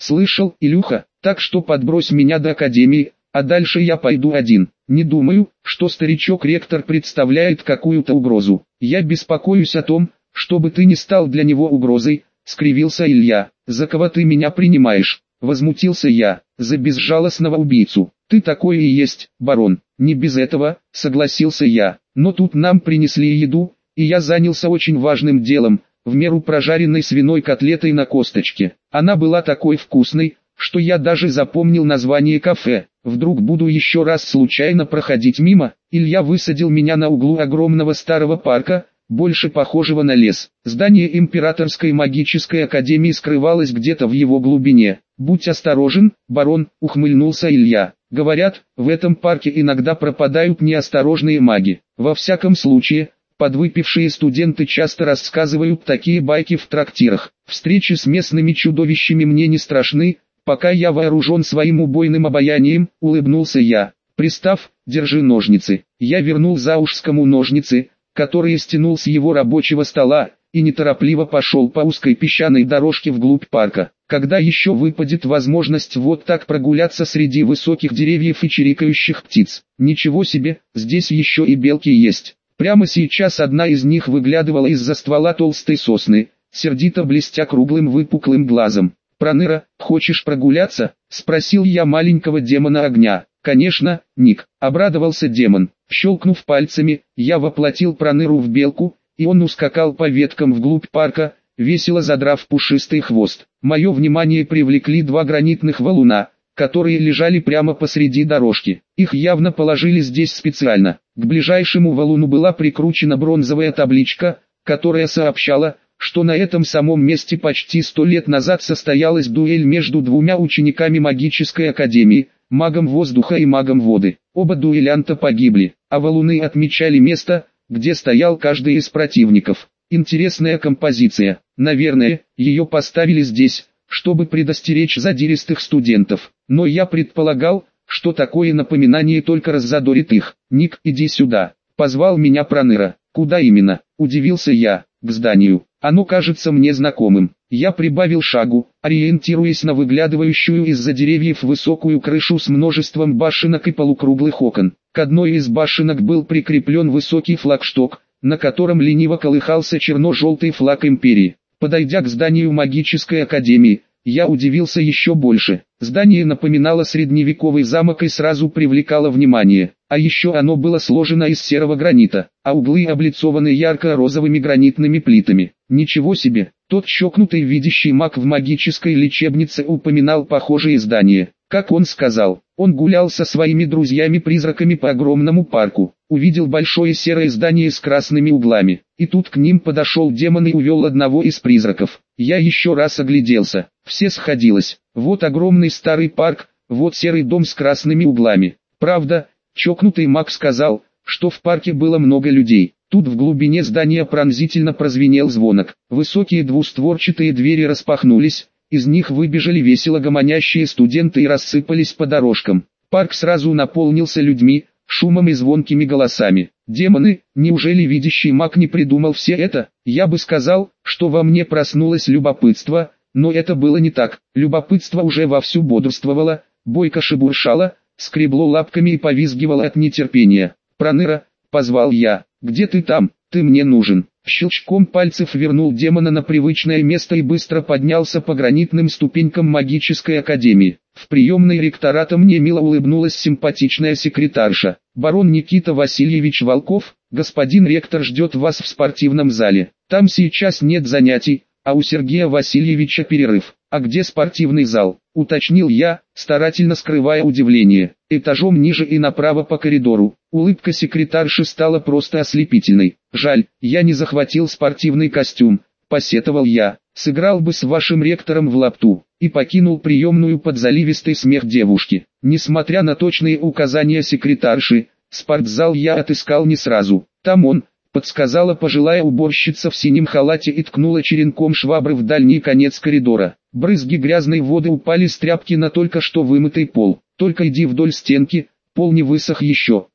Слышал, Илюха, так что подбрось меня до академии, а дальше я пойду один. Не думаю, что старичок-ректор представляет какую-то угрозу. Я беспокоюсь о том, чтобы ты не стал для него угрозой, скривился Илья. За кого ты меня принимаешь? Возмутился я. За безжалостного убийцу. Ты такой и есть, барон. Не без этого, согласился я. Но тут нам принесли еду, и я занялся очень важным делом, в меру прожаренной свиной котлетой на косточке. Она была такой вкусной, что я даже запомнил название кафе. Вдруг буду еще раз случайно проходить мимо. Илья высадил меня на углу огромного старого парка, больше похожего на лес. Здание Императорской магической академии скрывалось где-то в его глубине. «Будь осторожен, барон», — ухмыльнулся Илья. «Говорят, в этом парке иногда пропадают неосторожные маги. Во всяком случае, подвыпившие студенты часто рассказывают такие байки в трактирах. Встречи с местными чудовищами мне не страшны, пока я вооружен своим убойным обаянием», — улыбнулся я. «Пристав, держи ножницы». Я вернул Заушскому ножницы, которые стянул с его рабочего стола, и неторопливо пошел по узкой песчаной дорожке вглубь парка. Когда еще выпадет возможность вот так прогуляться среди высоких деревьев и чирикающих птиц? Ничего себе, здесь еще и белки есть. Прямо сейчас одна из них выглядывала из-за ствола толстой сосны, сердито блестя круглым выпуклым глазом. «Проныра, хочешь прогуляться?» — спросил я маленького демона огня. «Конечно, Ник», — обрадовался демон. Щелкнув пальцами, я воплотил Проныру в белку, и он ускакал по веткам вглубь парка, весело задрав пушистый хвост. Мое внимание привлекли два гранитных валуна, которые лежали прямо посреди дорожки. Их явно положили здесь специально. К ближайшему валуну была прикручена бронзовая табличка, которая сообщала, что на этом самом месте почти 100 лет назад состоялась дуэль между двумя учениками магической академии, магом воздуха и магом воды. Оба дуэлянта погибли, а валуны отмечали место, где стоял каждый из противников. Интересная композиция. Наверное, ее поставили здесь, чтобы предостеречь задиристых студентов. Но я предполагал, что такое напоминание только раззадорит их. «Ник, иди сюда», — позвал меня Проныра. «Куда именно?» — удивился я. «К зданию. Оно кажется мне знакомым». Я прибавил шагу, ориентируясь на выглядывающую из-за деревьев высокую крышу с множеством башенок и полукруглых окон. К одной из башенок был прикреплен высокий флагшток, на котором лениво колыхался черно-желтый флаг империи. Подойдя к зданию магической академии, я удивился еще больше. Здание напоминало средневековый замок и сразу привлекало внимание. А еще оно было сложено из серого гранита, а углы облицованы ярко-розовыми гранитными плитами. Ничего себе, тот чокнутый видящий маг в магической лечебнице упоминал похожие здания. Как он сказал, он гулял со своими друзьями-призраками по огромному парку, увидел большое серое здание с красными углами, и тут к ним подошел демон и увел одного из призраков. Я еще раз огляделся, все сходилось, вот огромный старый парк, вот серый дом с красными углами. Правда, чокнутый маг сказал, что в парке было много людей. Тут в глубине здания пронзительно прозвенел звонок, высокие двустворчатые двери распахнулись, из них выбежали весело гомонящие студенты и рассыпались по дорожкам. Парк сразу наполнился людьми, шумом и звонкими голосами. Демоны, неужели видящий маг не придумал все это? Я бы сказал, что во мне проснулось любопытство, но это было не так. Любопытство уже вовсю бодрствовало, бойко шебуршало, скребло лапками и повизгивало от нетерпения. «Проныра», — позвал я, — «где ты там? Ты мне нужен». Щелчком пальцев вернул демона на привычное место и быстро поднялся по гранитным ступенькам магической академии. В приемной ректората мне мило улыбнулась симпатичная секретарша. «Барон Никита Васильевич Волков, господин ректор ждет вас в спортивном зале. Там сейчас нет занятий, а у Сергея Васильевича перерыв». «А где спортивный зал?» — уточнил я, старательно скрывая удивление. «Этажом ниже и направо по коридору». Улыбка секретарши стала просто ослепительной. «Жаль, я не захватил спортивный костюм», — посетовал я. «Сыграл бы с вашим ректором в лапту», и покинул приемную под заливистый смех девушки. Несмотря на точные указания секретарши, спортзал я отыскал не сразу. «Там он», — подсказала пожилая уборщица в синем халате и ткнула черенком швабры в дальний конец коридора. Брызги грязной воды упали с тряпки на только что вымытый пол. «Только иди вдоль стенки, пол не высох еще»,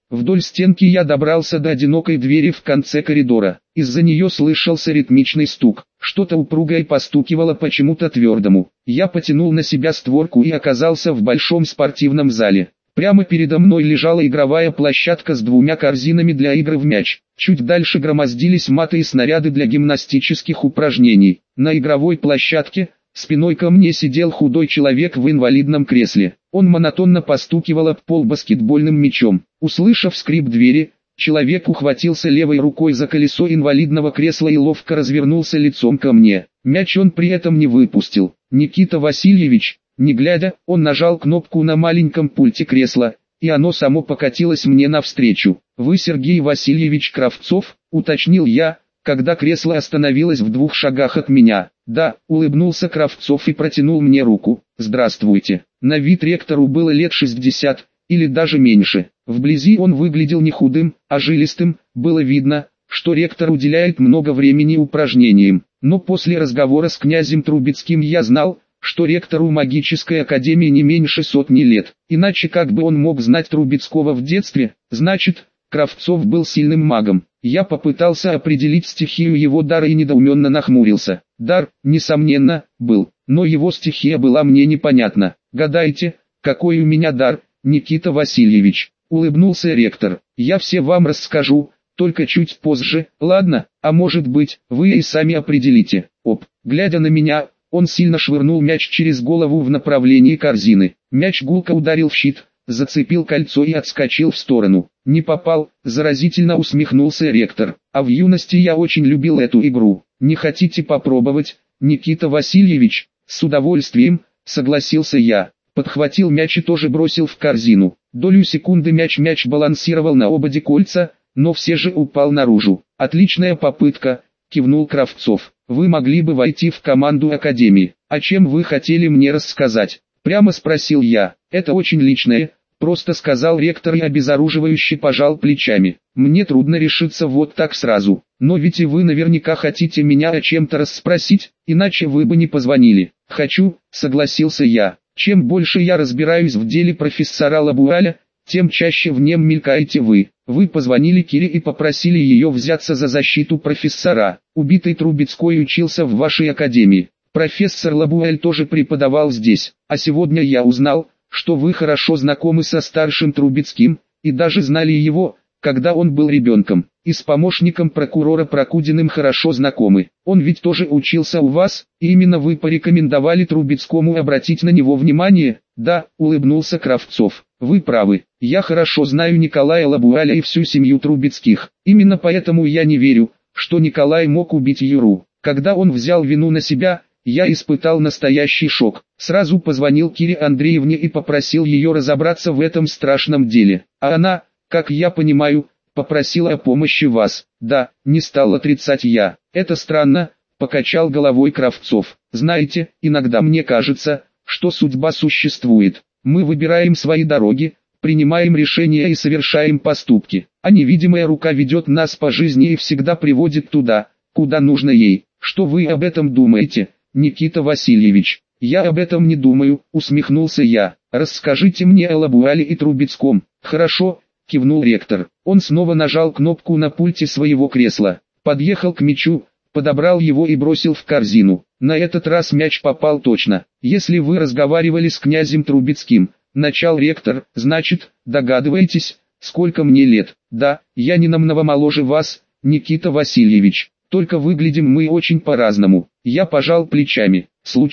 Вдоль стенки я добрался до одинокой двери в конце коридора. Из-за нее слышался ритмичный стук. Что-то упругое постукивало почему-то твердому. Я потянул на себя створку и оказался в большом спортивном зале. Прямо передо мной лежала игровая площадка с двумя корзинами для игр в мяч. Чуть дальше громоздились маты и снаряды для гимнастических упражнений. На игровой площадке спиной ко мне сидел худой человек в инвалидном кресле. Он монотонно постукивал об пол баскетбольным мячом. Услышав скрип двери, человек ухватился левой рукой за колесо инвалидного кресла и ловко развернулся лицом ко мне. Мяч он при этом не выпустил. «Никита Васильевич», не глядя, он нажал кнопку на маленьком пульте кресла, и оно само покатилось мне навстречу. «Вы Сергей Васильевич Кравцов?» — уточнил я, когда кресло остановилось в 2 шагах от меня. «Да», — улыбнулся Кравцов и протянул мне руку. «Здравствуйте». На вид ректору было лет 60, или даже меньше. Вблизи он выглядел не худым, а жилистым. Было видно, что ректор уделяет много времени упражнениям. Но после разговора с князем Трубецким я знал, что ректору магической академии не меньше 100 лет. Иначе как бы он мог знать Трубецкого в детстве? Значит, Кравцов был сильным магом. Я попытался определить стихию его дара и недоуменно нахмурился. Дар, несомненно, был, но его стихия была мне непонятна. «Гадайте, какой у меня дар, Никита Васильевич?» — улыбнулся ректор. «Я все вам расскажу, только чуть позже, ладно? А может быть, вы и сами определите». Глядя на меня, он сильно швырнул мяч через голову в направлении корзины. Мяч гулко ударил в щит, зацепил кольцо и отскочил в сторону. «Не попал», — заразительно усмехнулся ректор. «А в юности я очень любил эту игру. Не хотите попробовать, Никита Васильевич?» «С удовольствием», — согласился я. Подхватил мяч и тоже бросил в корзину. Долю секунды мяч балансировал на ободе кольца, но все же упал наружу. «Отличная попытка», — кивнул Кравцов. «Вы могли бы войти в команду академии. О чем вы хотели мне рассказать?» Прямо спросил я. «Это очень личное», — просто сказал ректор и обезоруживающе пожал плечами. «Мне трудно решиться вот так сразу. Но ведь и вы наверняка хотите меня о чем-то расспросить, иначе вы бы не позвонили». «Хочу», — согласился я. «Чем больше я разбираюсь в деле профессора Лабуаля, тем чаще в нем мелькаете вы. Вы позвонили Кире и попросили ее взяться за защиту профессора. Убитый Трубецкой учился в вашей академии. Профессор Лабуэль тоже преподавал здесь. А сегодня я узнал, что вы хорошо знакомы со старшим Трубецким, и даже знали его, когда он был ребенком. И с помощником прокурора Прокудиным хорошо знакомы. Он ведь тоже учился у вас, и именно вы порекомендовали Трубецкому обратить на него внимание?» «Да», — улыбнулся Кравцов. «Вы правы. Я хорошо знаю Николая Лабуаля и всю семью Трубецких. Именно поэтому я не верю, что Николай мог убить Юру. Когда он взял вину на себя, я испытал настоящий шок. Сразу позвонил Кире Андреевне и попросил ее разобраться в этом страшном деле. А она, как я понимаю, попросила о помощи вас». «Да», — не стал отрицать я. «Это странно», — покачал головой Кравцов. «Знаете, иногда мне кажется, что судьба существует. Мы выбираем свои дороги, принимаем решения и совершаем поступки, а невидимая рука ведет нас по жизни и всегда приводит туда, куда нужно ей. Что вы об этом думаете, Никита Васильевич?» «Я об этом не думаю», — усмехнулся я. «Расскажите мне о Лабуале и Трубецком». «Хорошо», — кивнул ректор. Он снова нажал кнопку на пульте своего кресла, подъехал к мячу, подобрал его и бросил в корзину. На этот раз мяч попал точно. «Если вы разговаривали с князем Трубецким», — начал ректор, — «значит, догадываетесь, сколько мне лет?» «Да, я не намного моложе вас, Никита Васильевич, только выглядим мы очень по-разному». Я пожал плечами.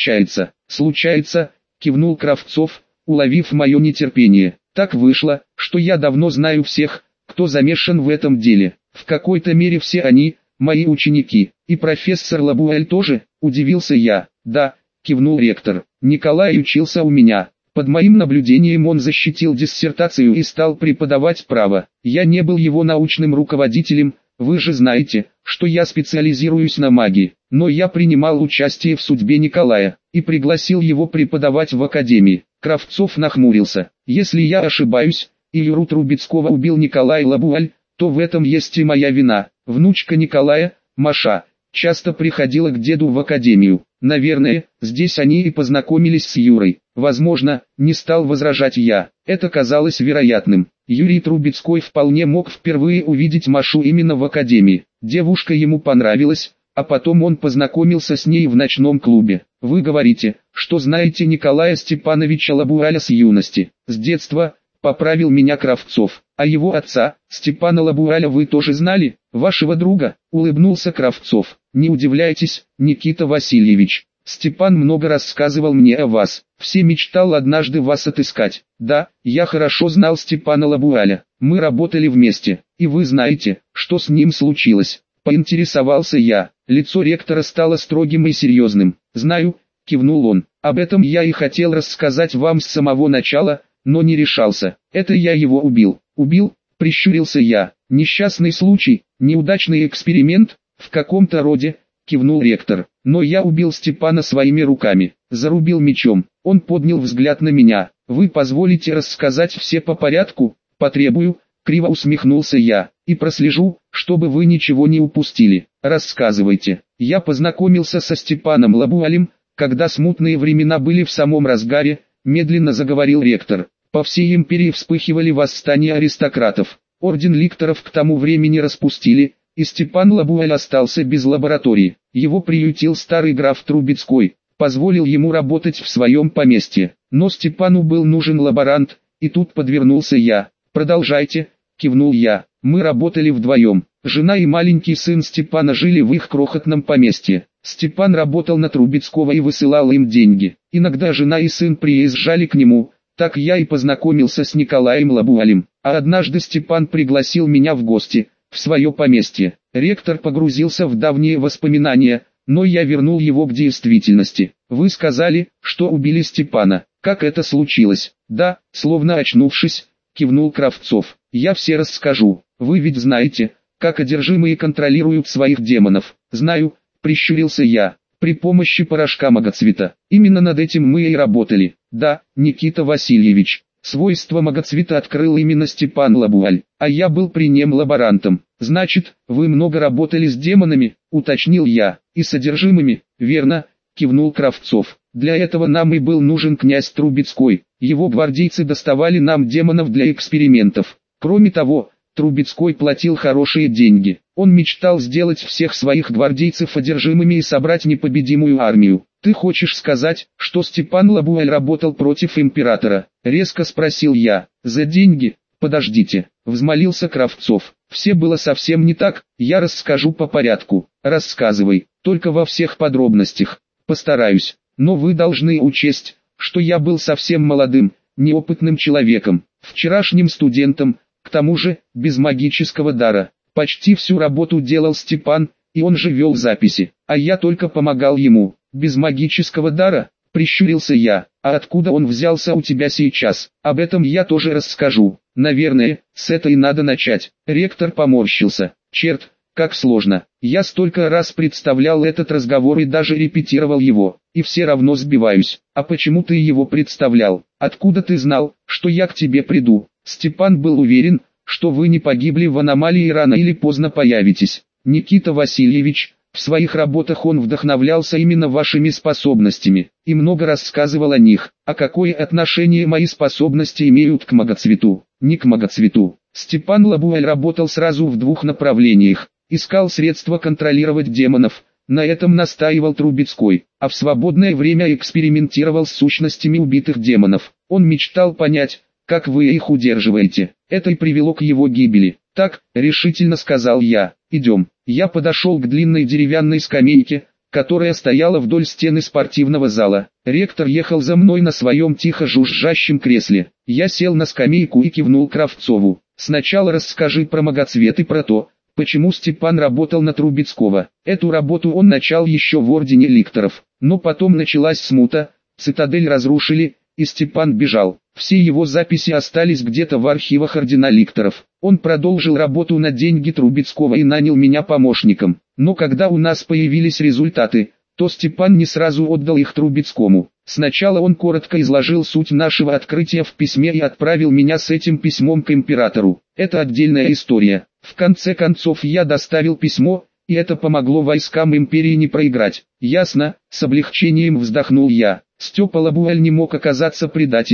«Случается», — кивнул Кравцов, уловив мое нетерпение. «Так вышло, что я давно знаю всех, кто замешан в этом деле. В какой-то мере все они — мои ученики. И профессор Лабуэль тоже?» — удивился я. «Да», — кивнул ректор. «Николай учился у меня. Под моим наблюдением он защитил диссертацию и стал преподавать право. Я не был его научным руководителем, вы же знаете, что я специализируюсь на магии. Но я принимал участие в судьбе Николая и пригласил его преподавать в академии». Кравцов нахмурился. «Если я ошибаюсь, и Юру Трубецкого убил Николай Лабуаль, то в этом есть и моя вина. Внучка Николая, Маша, часто приходила к деду в академию. Наверное, здесь они и познакомились с Юрой. Возможно, не стал возражать я. Это казалось вероятным. Юрий Трубецкой вполне мог впервые увидеть Машу именно в академии. Девушка ему понравилась, а потом он познакомился с ней в ночном клубе. Вы говорите, что знаете Николая Степановича Лабуаля с юности, с детства, поправил меня Кравцов. А его отца, Степана Лабуаля, вы тоже знали, вашего друга, улыбнулся Кравцов. Не удивляйтесь, Никита Васильевич. Степан много рассказывал мне о вас, все мечтал однажды вас отыскать. Да, я хорошо знал Степана Лабуаля, мы работали вместе, и вы знаете, что с ним случилось. Поинтересовался я, лицо ректора стало строгим и серьезным. Знаю, кивнул он, об этом я и хотел рассказать вам с самого начала, но не решался. Это я его убил. Убил, прищурился я. Несчастный случай, неудачный эксперимент, в каком-то роде, кивнул ректор. Но я убил Степана своими руками, зарубил мечом. Он поднял взгляд на меня. Вы позволите рассказать все по порядку? Потребую, криво усмехнулся я, и прослежу, чтобы вы ничего не упустили. Рассказывайте. Я познакомился со Степаном Лабуалем, когда смутные времена были в самом разгаре, медленно заговорил ректор. По всей империи вспыхивали восстания аристократов. Орден ликторов к тому времени распустили, и Степан Лабуаль остался без лаборатории. Его приютил старый граф Трубецкой, позволил ему работать в своем поместье. Но Степану был нужен лаборант, и тут подвернулся я. Продолжайте, кивнул я. Мы работали вдвоем. Жена и маленький сын Степана жили в их крохотном поместье. Степан работал на Трубецкого и высылал им деньги. Иногда жена и сын приезжали к нему. Так я и познакомился с Николаем Лабуалем. А однажды Степан пригласил меня в гости, в свое поместье. Ректор погрузился в давние воспоминания, но я вернул его к действительности. Вы сказали, что убили Степана. Как это случилось? Да, словно очнувшись, кивнул Кравцов. Я все расскажу. Вы ведь знаете, как одержимые контролируют своих демонов. Знаю, прищурился я. При помощи порошка магоцвета. Именно над этим мы и работали. Да, Никита Васильевич. Свойства магоцвета открыл именно Степан Лабуаль, а я был при нем лаборантом. Значит, вы много работали с демонами, уточнил я, и содержимыми, верно, кивнул Кравцов. Для этого нам и был нужен князь Трубецкой. Его гвардейцы доставали нам демонов для экспериментов. Кроме того, Трубецкой платил хорошие деньги. Он мечтал сделать всех своих гвардейцев одержимыми и собрать непобедимую армию. «Ты хочешь сказать, что Степан Лабуаль работал против императора?» — резко спросил я. «За деньги? Подождите», — взмолился Кравцов. «Все было совсем не так, я расскажу по порядку». «Рассказывай, только во всех подробностях». «Постараюсь, но вы должны учесть, что я был совсем молодым, неопытным человеком, вчерашним студентом, к тому же, без магического дара. Почти всю работу делал Степан, и он же вел записи, а я только помогал ему. Без магического дара, прищурился я, а откуда он взялся у тебя сейчас? Об этом я тоже расскажу. Наверное, с этой надо начать. Ректор поморщился. Черт, как сложно. Я столько раз представлял этот разговор и даже репетировал его, и все равно сбиваюсь. А почему ты его представлял? Откуда ты знал, что я к тебе приду? Степан был уверен, что вы не погибли в аномалии и рано или поздно появитесь. Никита Васильевич, в своих работах он вдохновлялся именно вашими способностями, и много рассказывал о них. А какое отношение мои способности имеют к магоцвету? Не к магоцвету. Степан Лабуаль работал сразу в двух направлениях. Искал средства контролировать демонов, на этом настаивал Трубецкой, а в свободное время экспериментировал с сущностями убитых демонов. Он мечтал понять, как вы их удерживаете. Это и привело к его гибели. Так, решительно сказал я. Идем. Я подошел к длинной деревянной скамейке, которая стояла вдоль стены спортивного зала. Ректор ехал за мной на своем тихо жужжащем кресле. Я сел на скамейку и кивнул Кравцову. Сначала расскажи про магоцвет и про то, почему Степан работал на Трубецкого. Эту работу он начал еще в Ордене Ликторов. Но потом началась смута, цитадель разрушили, и Степан бежал. Все его записи остались где-то в архивах Ордена Ликторов. Он продолжил работу на деньги Трубецкого и нанял меня помощником. Но когда у нас появились результаты, то Степан не сразу отдал их Трубецкому. Сначала он коротко изложил суть нашего открытия в письме и отправил меня с этим письмом к императору. Это отдельная история. В конце концов я доставил письмо, и это помогло войскам империи не проиграть. Ясно, с облегчением вздохнул я. Степа Лабуаль не мог оказаться предателем,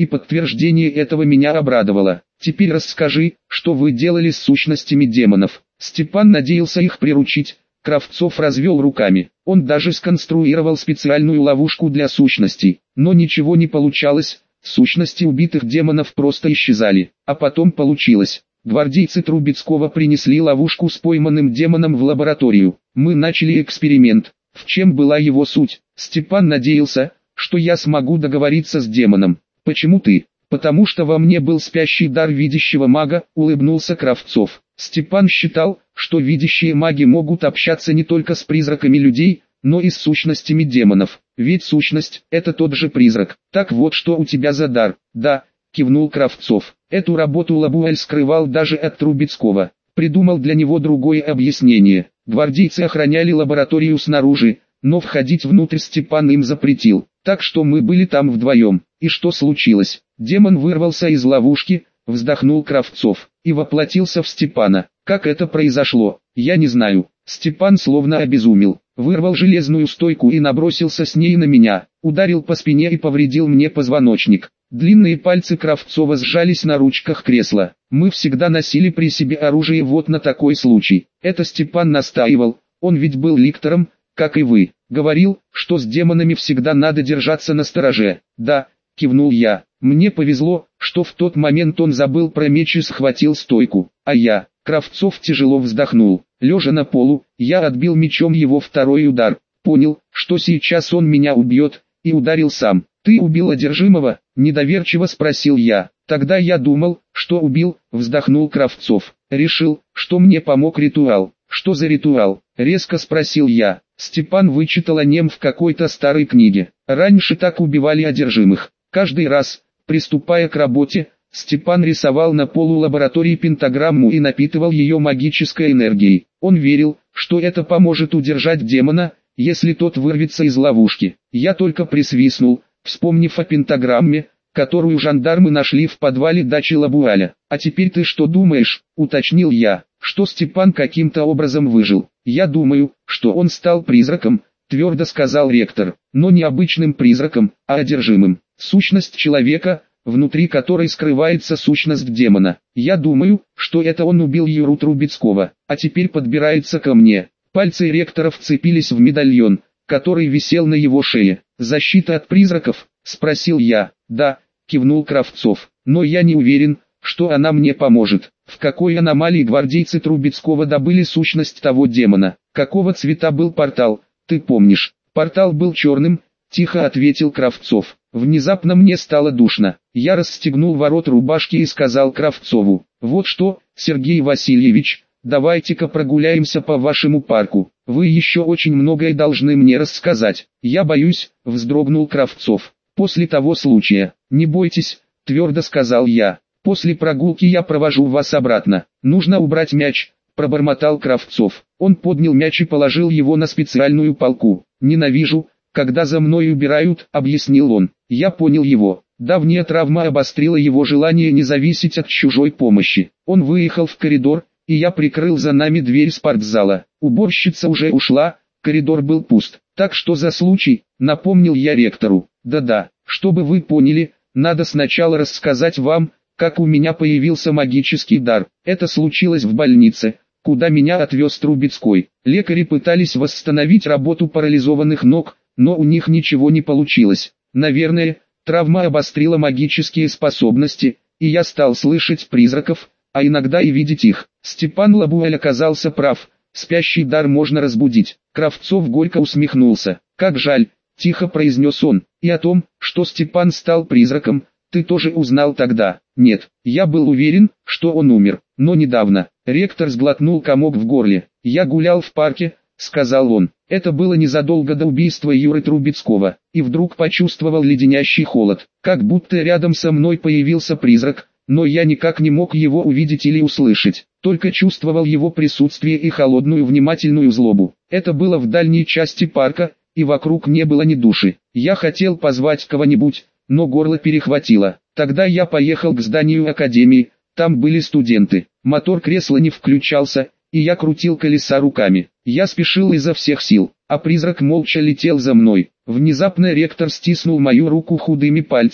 и подтверждение этого меня обрадовало. Теперь расскажи, что вы делали с сущностями демонов. Степан надеялся их приручить. Кравцов развел руками. Он даже сконструировал специальную ловушку для сущностей. Но ничего не получалось, сущности убитых демонов просто исчезали. А потом получилось. Гвардейцы Трубецкого принесли ловушку с пойманным демоном в лабораторию. Мы начали эксперимент. В чем была его суть? Степан надеялся, что я смогу договориться с демоном. Почему ты? Потому что во мне был спящий дар видящего мага, улыбнулся Кравцов. Степан считал, что видящие маги могут общаться не только с призраками людей, но и с сущностями демонов. Ведь сущность – это тот же призрак. Так вот, что у тебя за дар? Да, кивнул Кравцов. Эту работу Лабуэль скрывал даже от Трубецкого. Придумал для него другое объяснение. Гвардейцы охраняли лабораторию снаружи, но входить внутрь Степан им запретил. Так что мы были там вдвоем. И что случилось? Демон вырвался из ловушки, вздохнул Кравцов, и воплотился в Степана. Как это произошло, я не знаю. Степан словно обезумел. Вырвал железную стойку и набросился с ней на меня. Ударил по спине и повредил мне позвоночник. Длинные пальцы Кравцова сжались на ручках кресла. Мы всегда носили при себе оружие вот на такой случай. Это Степан настаивал, он ведь был ликтором, как и вы. Говорил, что с демонами всегда надо держаться настороже. Да, кивнул я. Мне повезло, что в тот момент он забыл про меч и схватил стойку. А я, Кравцов тяжело вздохнул. Лежа на полу, я отбил мечом его второй удар. Понял, что сейчас он меня убьет, и ударил сам. «Ты убил одержимого?» – недоверчиво спросил я. «Тогда я думал, что убил», – вздохнул Кравцов. «Решил, что мне помог ритуал». «Что за ритуал?» – резко спросил я. Степан вычитал о нем в какой-то старой книге. Раньше так убивали одержимых. Каждый раз, приступая к работе, Степан рисовал на полу лаборатории пентаграмму и напитывал ее магической энергией. Он верил, что это поможет удержать демона, если тот вырвется из ловушки. Я только присвистнул, вспомнив о пентаграмме, которую жандармы нашли в подвале дачи Лабуэля. «А теперь ты что думаешь?» – уточнил я. «Что Степан каким-то образом выжил. Я думаю, что он стал призраком», – твердо сказал ректор. «Но не обычным призраком, а одержимым. Сущность человека, внутри которой скрывается сущность демона. Я думаю, что это он убил Юру Трубецкого, а теперь подбирается ко мне». Пальцы ректора вцепились в медальон, который висел на его шее. «Защита от призраков?» – спросил я. «Да», – кивнул Кравцов, – «но я не уверен, что она мне поможет». В какой аномалии гвардейцы Трубецкого добыли сущность того демона? Какого цвета был портал, ты помнишь? Портал был черным, тихо ответил Кравцов. Внезапно мне стало душно. Я расстегнул ворот рубашки и сказал Кравцову: «Вот что, Сергей Васильевич, давайте-ка прогуляемся по вашему парку. Вы еще очень многое должны мне рассказать». «Я боюсь», — вздрогнул Кравцов. «После того случая». «Не бойтесь», — твердо сказал я. «После прогулки я провожу вас обратно. Нужно убрать мяч», — пробормотал Кравцов. Он поднял мяч и положил его на специальную полку. «Ненавижу, когда за мной убирают», — объяснил он. Я понял его. Давняя травма обострила его желание не зависеть от чужой помощи. Он выехал в коридор, и я прикрыл за нами дверь спортзала. Уборщица уже ушла, коридор был пуст. «Так что за случай?» — напомнил я ректору. «Да-да, чтобы вы поняли, надо сначала рассказать вам, как у меня появился магический дар. Это случилось в больнице, куда меня отвез Трубецкой. Лекари пытались восстановить работу парализованных ног, но у них ничего не получилось. Наверное, травма обострила магические способности, и я стал слышать призраков, а иногда и видеть их. Степан Лабуэль оказался прав, спящий дар можно разбудить». Кравцов горько усмехнулся. «Как жаль», — тихо произнес он, — «и о том, что Степан стал призраком, ты тоже узнал тогда?» «Нет, я был уверен, что он умер, но недавно». Ректор сглотнул комок в горле. «Я гулял в парке», — сказал он. «Это было незадолго до убийства Юры Трубецкого, и вдруг почувствовал леденящий холод, как будто рядом со мной появился призрак, но я никак не мог его увидеть или услышать, только чувствовал его присутствие и холодную внимательную злобу. Это было в дальней части парка, и вокруг не было ни души. Я хотел позвать кого-нибудь, но горло перехватило. Тогда я поехал к зданию академии, там были студенты. Мотор кресла не включался, и я крутил колеса руками. Я спешил изо всех сил, а призрак молча летел за мной. Внезапно ректор стиснул мою руку худыми пальцами.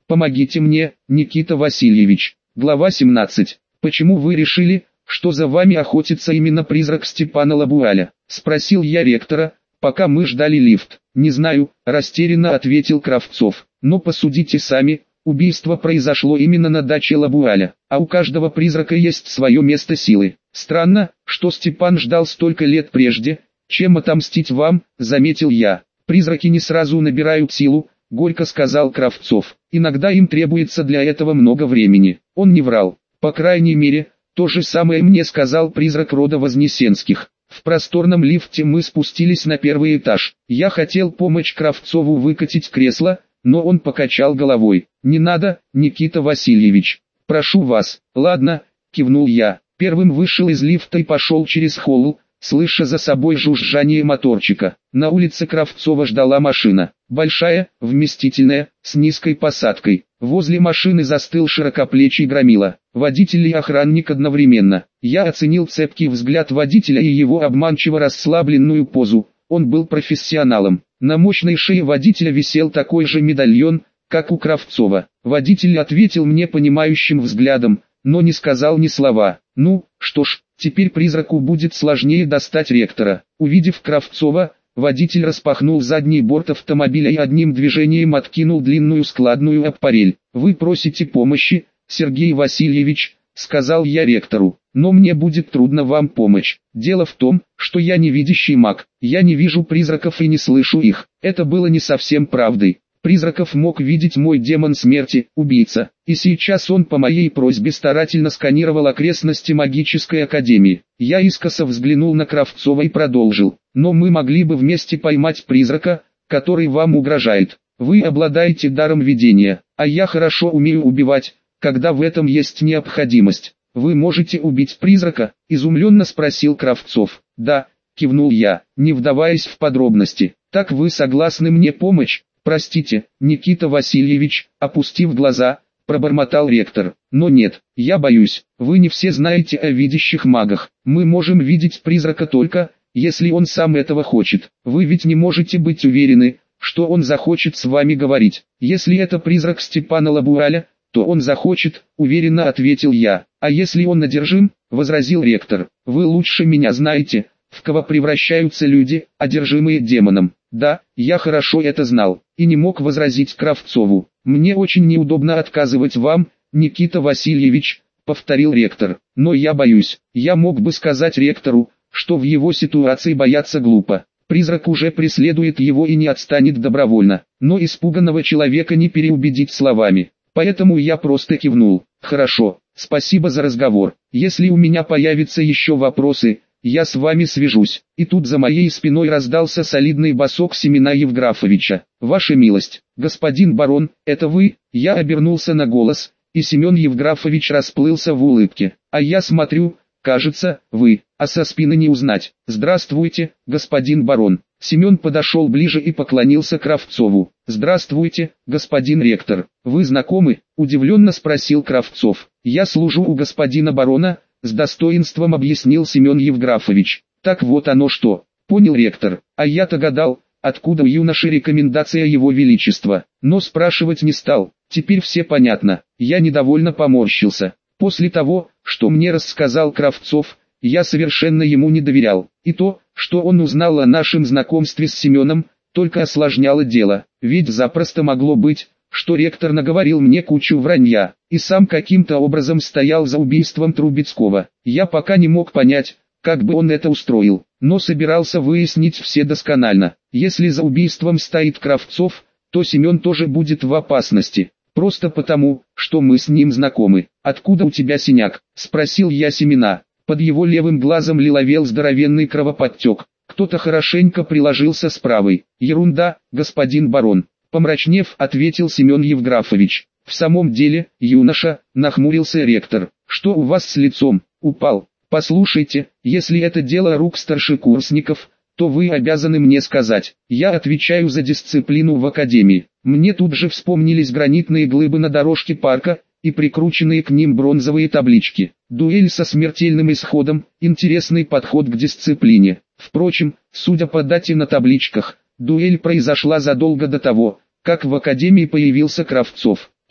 Помогите мне, Никита Васильевич. Глава 17. Почему вы решили, что за вами охотится именно призрак Степана Лабуаля? Спросил я ректора, пока мы ждали лифт. Не знаю, растерянно ответил Кравцов. Но посудите сами, убийство произошло именно на даче Лабуаля, а у каждого призрака есть свое место силы. Странно, что Степан ждал столько лет прежде, чем отомстить вам, заметил я. Призраки не сразу набирают силу, горько сказал Кравцов. Иногда им требуется для этого много времени. Он не врал. По крайней мере, то же самое мне сказал призрак рода Вознесенских. В просторном лифте мы спустились на первый этаж. Я хотел помочь Кравцову выкатить кресло, но он покачал головой. «Не надо, Никита Васильевич. Прошу вас». «Ладно», кивнул я. Первым вышел из лифта и пошел через холл, слыша за собой жужжание моторчика. На улице Кравцова ждала машина. Большая, вместительная, с низкой посадкой. Возле машины застыл широкоплечий громила. Водитель и охранник одновременно. Я оценил цепкий взгляд водителя и его обманчиво расслабленную позу. Он был профессионалом. На мощной шее водителя висел такой же медальон, как у Кравцова. Водитель ответил мне понимающим взглядом, но не сказал ни слова. Ну, что ж, теперь призраку будет сложнее достать ректора. Увидев Кравцова, водитель распахнул задний борт автомобиля и одним движением откинул длинную складную аппарель. «Вы просите помощи, Сергей Васильевич», — сказал я ректору. «Но мне будет трудно вам помочь. Дело в том, что я невидящий маг. Я не вижу призраков и не слышу их». Это было не совсем правдой. Призраков мог видеть мой демон смерти, убийца, и сейчас он по моей просьбе старательно сканировал окрестности магической академии. Я искоса взглянул на Кравцова и продолжил. «Но мы могли бы вместе поймать призрака, который вам угрожает. Вы обладаете даром видения, а я хорошо умею убивать, когда в этом есть необходимость». «Вы можете убить призрака?» – изумленно спросил Кравцов. «Да», – кивнул я, не вдаваясь в подробности. «Так вы согласны мне помочь?» «Простите, Никита Васильевич», опустив глаза, пробормотал ректор. «Но нет, я боюсь, вы не все знаете о видящих магах. Мы можем видеть призрака только, если он сам этого хочет. Вы ведь не можете быть уверены, что он захочет с вами говорить. Если это призрак Степана Лабуаля, то он захочет», уверенно ответил я. «А если он одержим?» – возразил ректор. «Вы лучше меня знаете, в кого превращаются люди, одержимые демоном». Да, я хорошо это знал, и не мог возразить Кравцову. «Мне очень неудобно отказывать вам, Никита Васильевич», — повторил ректор. «Но я боюсь. Я мог бы сказать ректору, что в его ситуации бояться глупо. Призрак уже преследует его и не отстанет добровольно. Но испуганного человека не переубедить словами. Поэтому я просто кивнул. Хорошо, спасибо за разговор. Если у меня появятся еще вопросы, я с вами свяжусь». И тут за моей спиной раздался солидный басок Семена Евграфовича. «Ваша милость, господин барон, это вы?» Я обернулся на голос, и Семен Евграфович расплылся в улыбке. «А я смотрю, кажется, вы, а со спины не узнать. Здравствуйте, господин барон». Семен подошел ближе и поклонился Кравцову. «Здравствуйте, господин ректор. Вы знакомы?» – удивленно спросил Кравцов. «Я служу у господина барона», – с достоинством объяснил Семен Евграфович. «Так вот оно что», — понял ректор. «А я-то гадал, откуда у юноши рекомендация его величества, но спрашивать не стал. Теперь все понятно». Я недовольно поморщился. После того, что мне рассказал Кравцов, я совершенно ему не доверял. И то, что он узнал о нашем знакомстве с Семеном, только осложняло дело. Ведь запросто могло быть, что ректор наговорил мне кучу вранья, и сам каким-то образом стоял за убийством Трубецкого. Я пока не мог понять, как бы он это устроил, но собирался выяснить все досконально. Если за убийством стоит Кравцов, то Семен тоже будет в опасности. Просто потому, что мы с ним знакомы. «Откуда у тебя синяк?» – спросил я Семена. Под его левым глазом лиловел здоровенный кровоподтек. Кто-то хорошенько приложился с правой. «Ерунда, господин барон», — помрачнев, ответил Семен Евграфович. «В самом деле, юноша», — нахмурился ректор, — «что у вас с лицом? Упал? Послушайте, если это дело рук старшекурсников, то вы обязаны мне сказать. Я отвечаю за дисциплину в академии». Мне тут же вспомнились гранитные глыбы на дорожке парка и прикрученные к ним бронзовые таблички. Дуэль со смертельным исходом, интересный подход к дисциплине. Впрочем, судя по дате на табличках, дуэль произошла задолго до того, как в академии появился Кравцов.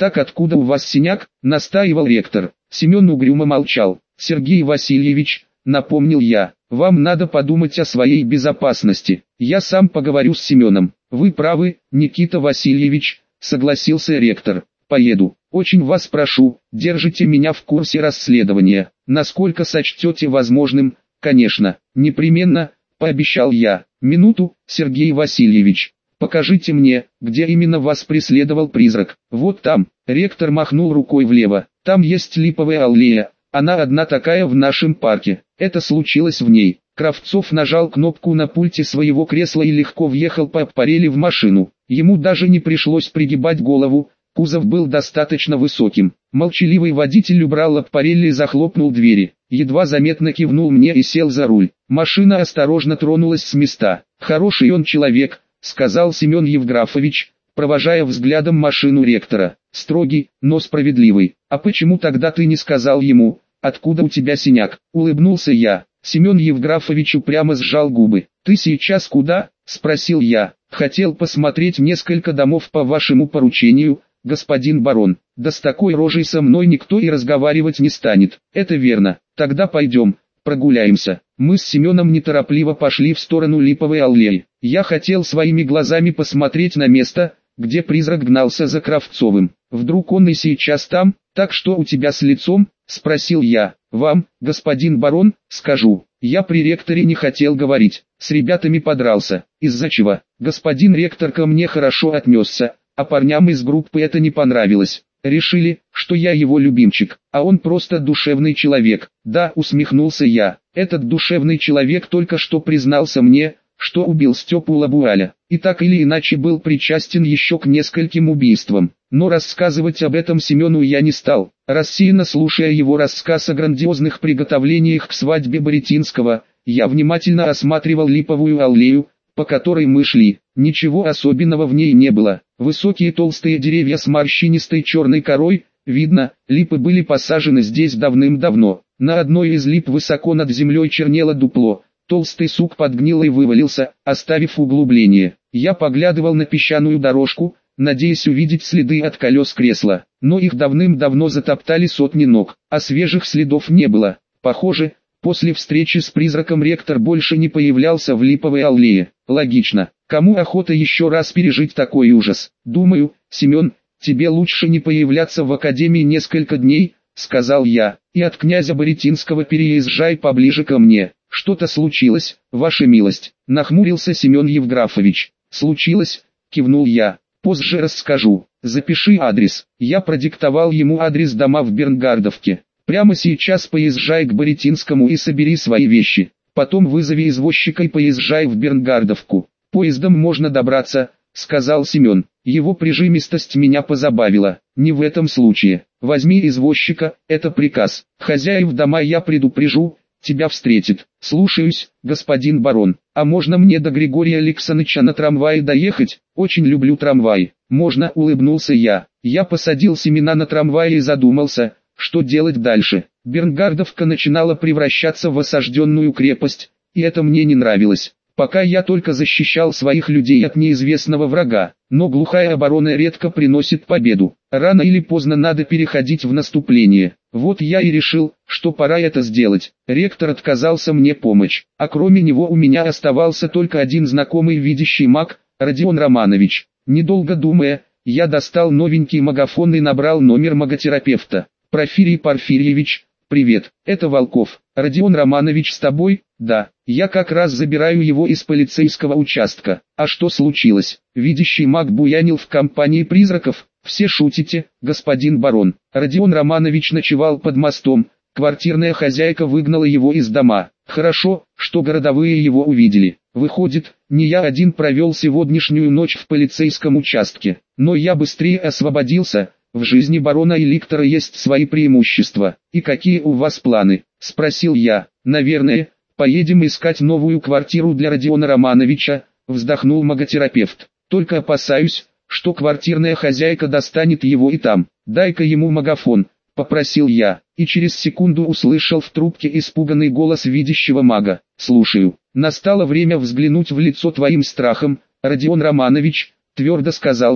Так откуда у вас синяк? Настаивал ректор. Семен угрюмо молчал. Сергей Васильевич, напомнил я, вам надо подумать о своей безопасности. Я сам поговорю с Семеном. Вы правы, Никита Васильевич, согласился ректор. Поеду. Очень вас прошу, держите меня в курсе расследования. Насколько сочтете возможным, конечно, непременно, пообещал я. Минуту, Сергей Васильевич. Покажите мне, где именно вас преследовал призрак. Вот там. Ректор махнул рукой влево. Там есть липовая аллея. Она одна такая в нашем парке. Это случилось в ней. Кравцов нажал кнопку на пульте своего кресла и легко въехал по аппарели в машину. Ему даже не пришлось пригибать голову. Кузов был достаточно высоким. Молчаливый водитель убрал аппарель и захлопнул двери. Едва заметно кивнул мне и сел за руль. Машина осторожно тронулась с места. «Хороший он человек», — сказал Семен Евграфович, провожая взглядом машину ректора. «Строгий, но справедливый. А почему тогда ты не сказал ему, откуда у тебя синяк?» — улыбнулся я. Семен Евграфович упрямо сжал губы. «Ты сейчас куда?» — спросил я. «Хотел посмотреть несколько домов по вашему поручению, господин барон. Да с такой рожей со мной никто и разговаривать не станет». «Это верно. Тогда пойдем, прогуляемся». Мы с Семеном неторопливо пошли в сторону липовой аллеи. Я хотел своими глазами посмотреть на место, где призрак гнался за Кравцовым. Вдруг он и сейчас там? «Так что у тебя с лицом?» — спросил я. «Вам, господин барон, скажу. Я при ректоре не хотел говорить. С ребятами подрался. Из-за чего? Господин ректор ко мне хорошо отнесся, а парням из группы это не понравилось. Решили, что я его любимчик, а он просто душевный человек». «Да», — усмехнулся я. «Этот душевный человек только что признался мне, что убил Степу Лабуаля, и так или иначе был причастен еще к нескольким убийствам. Но рассказывать об этом Семену я не стал». Рассеянно слушая его рассказ о грандиозных приготовлениях к свадьбе Боретинского, я внимательно осматривал липовую аллею, по которой мы шли. Ничего особенного в ней не было. Высокие толстые деревья с морщинистой черной корой, видно, липы были посажены здесь давным-давно. На одной из лип высоко над землей чернело дупло. Толстый сук подгнил и вывалился, оставив углубление. Я поглядывал на песчаную дорожку, надеясь увидеть следы от колес кресла, но их давным-давно затоптали сотни ног, а свежих следов не было. Похоже, после встречи с призраком ректор больше не появлялся в липовой аллее. Логично. Кому охота еще раз пережить такой ужас? «Думаю, Семен, тебе лучше не появляться в академии несколько дней», — сказал я, — «и от князя Боретинского переезжай поближе ко мне». «Что-то случилось, ваша милость?» — нахмурился Семен Евграфович. «Случилось?» — кивнул я. «Позже расскажу. Запиши адрес». Я продиктовал ему адрес дома в Бернгардовке. «Прямо сейчас поезжай к Боретинскому и собери свои вещи. Потом вызови извозчика и поезжай в Бернгардовку. Поездом можно добраться», — сказал Семен. Его прижимистость меня позабавила. «Не в этом случае. Возьми извозчика, это приказ. Хозяев дома я предупрежу, тебя встретит». «Слушаюсь, господин барон. А можно мне до Григория Александрыча на трамвае доехать? Очень люблю трамвай». «Можно», — улыбнулся я. Я посадил Семена на трамвай и задумался, что делать дальше. Бернгардовка начинала превращаться в осажденную крепость, и это мне не нравилось. Пока я только защищал своих людей от неизвестного врага, но глухая оборона редко приносит победу. Рано или поздно надо переходить в наступление. Вот я и решил, что пора это сделать. Ректор отказался мне помочь, а кроме него у меня оставался только один знакомый видящий маг, Родион Романович. Недолго думая, я достал новенький магафон и набрал номер маготерапевта. «Порфирий Порфирьевич, привет, это Волков. Родион Романович с тобой?» «Да, я как раз забираю его из полицейского участка». «А что случилось?» «Видящий маг буянил в компании призраков». «Все шутите, господин барон». Родион Романович ночевал под мостом, квартирная хозяйка выгнала его из дома. Хорошо, что городовые его увидели. Выходит, не я один провел сегодняшнюю ночь в полицейском участке, но я быстрее освободился. В жизни барона и ликтора есть свои преимущества. «И какие у вас планы?» — спросил я. «Наверное, поедем искать новую квартиру для Родиона Романовича», — вздохнул маготерапевт. «Только опасаюсь, что квартирная хозяйка достанет его и там. Дай-ка ему магафон», — попросил я, и через секунду услышал в трубке испуганный голос видящего мага. «Слушаю. Настало время взглянуть в лицо твоим страхам, Родион Романович», — твердо сказал я.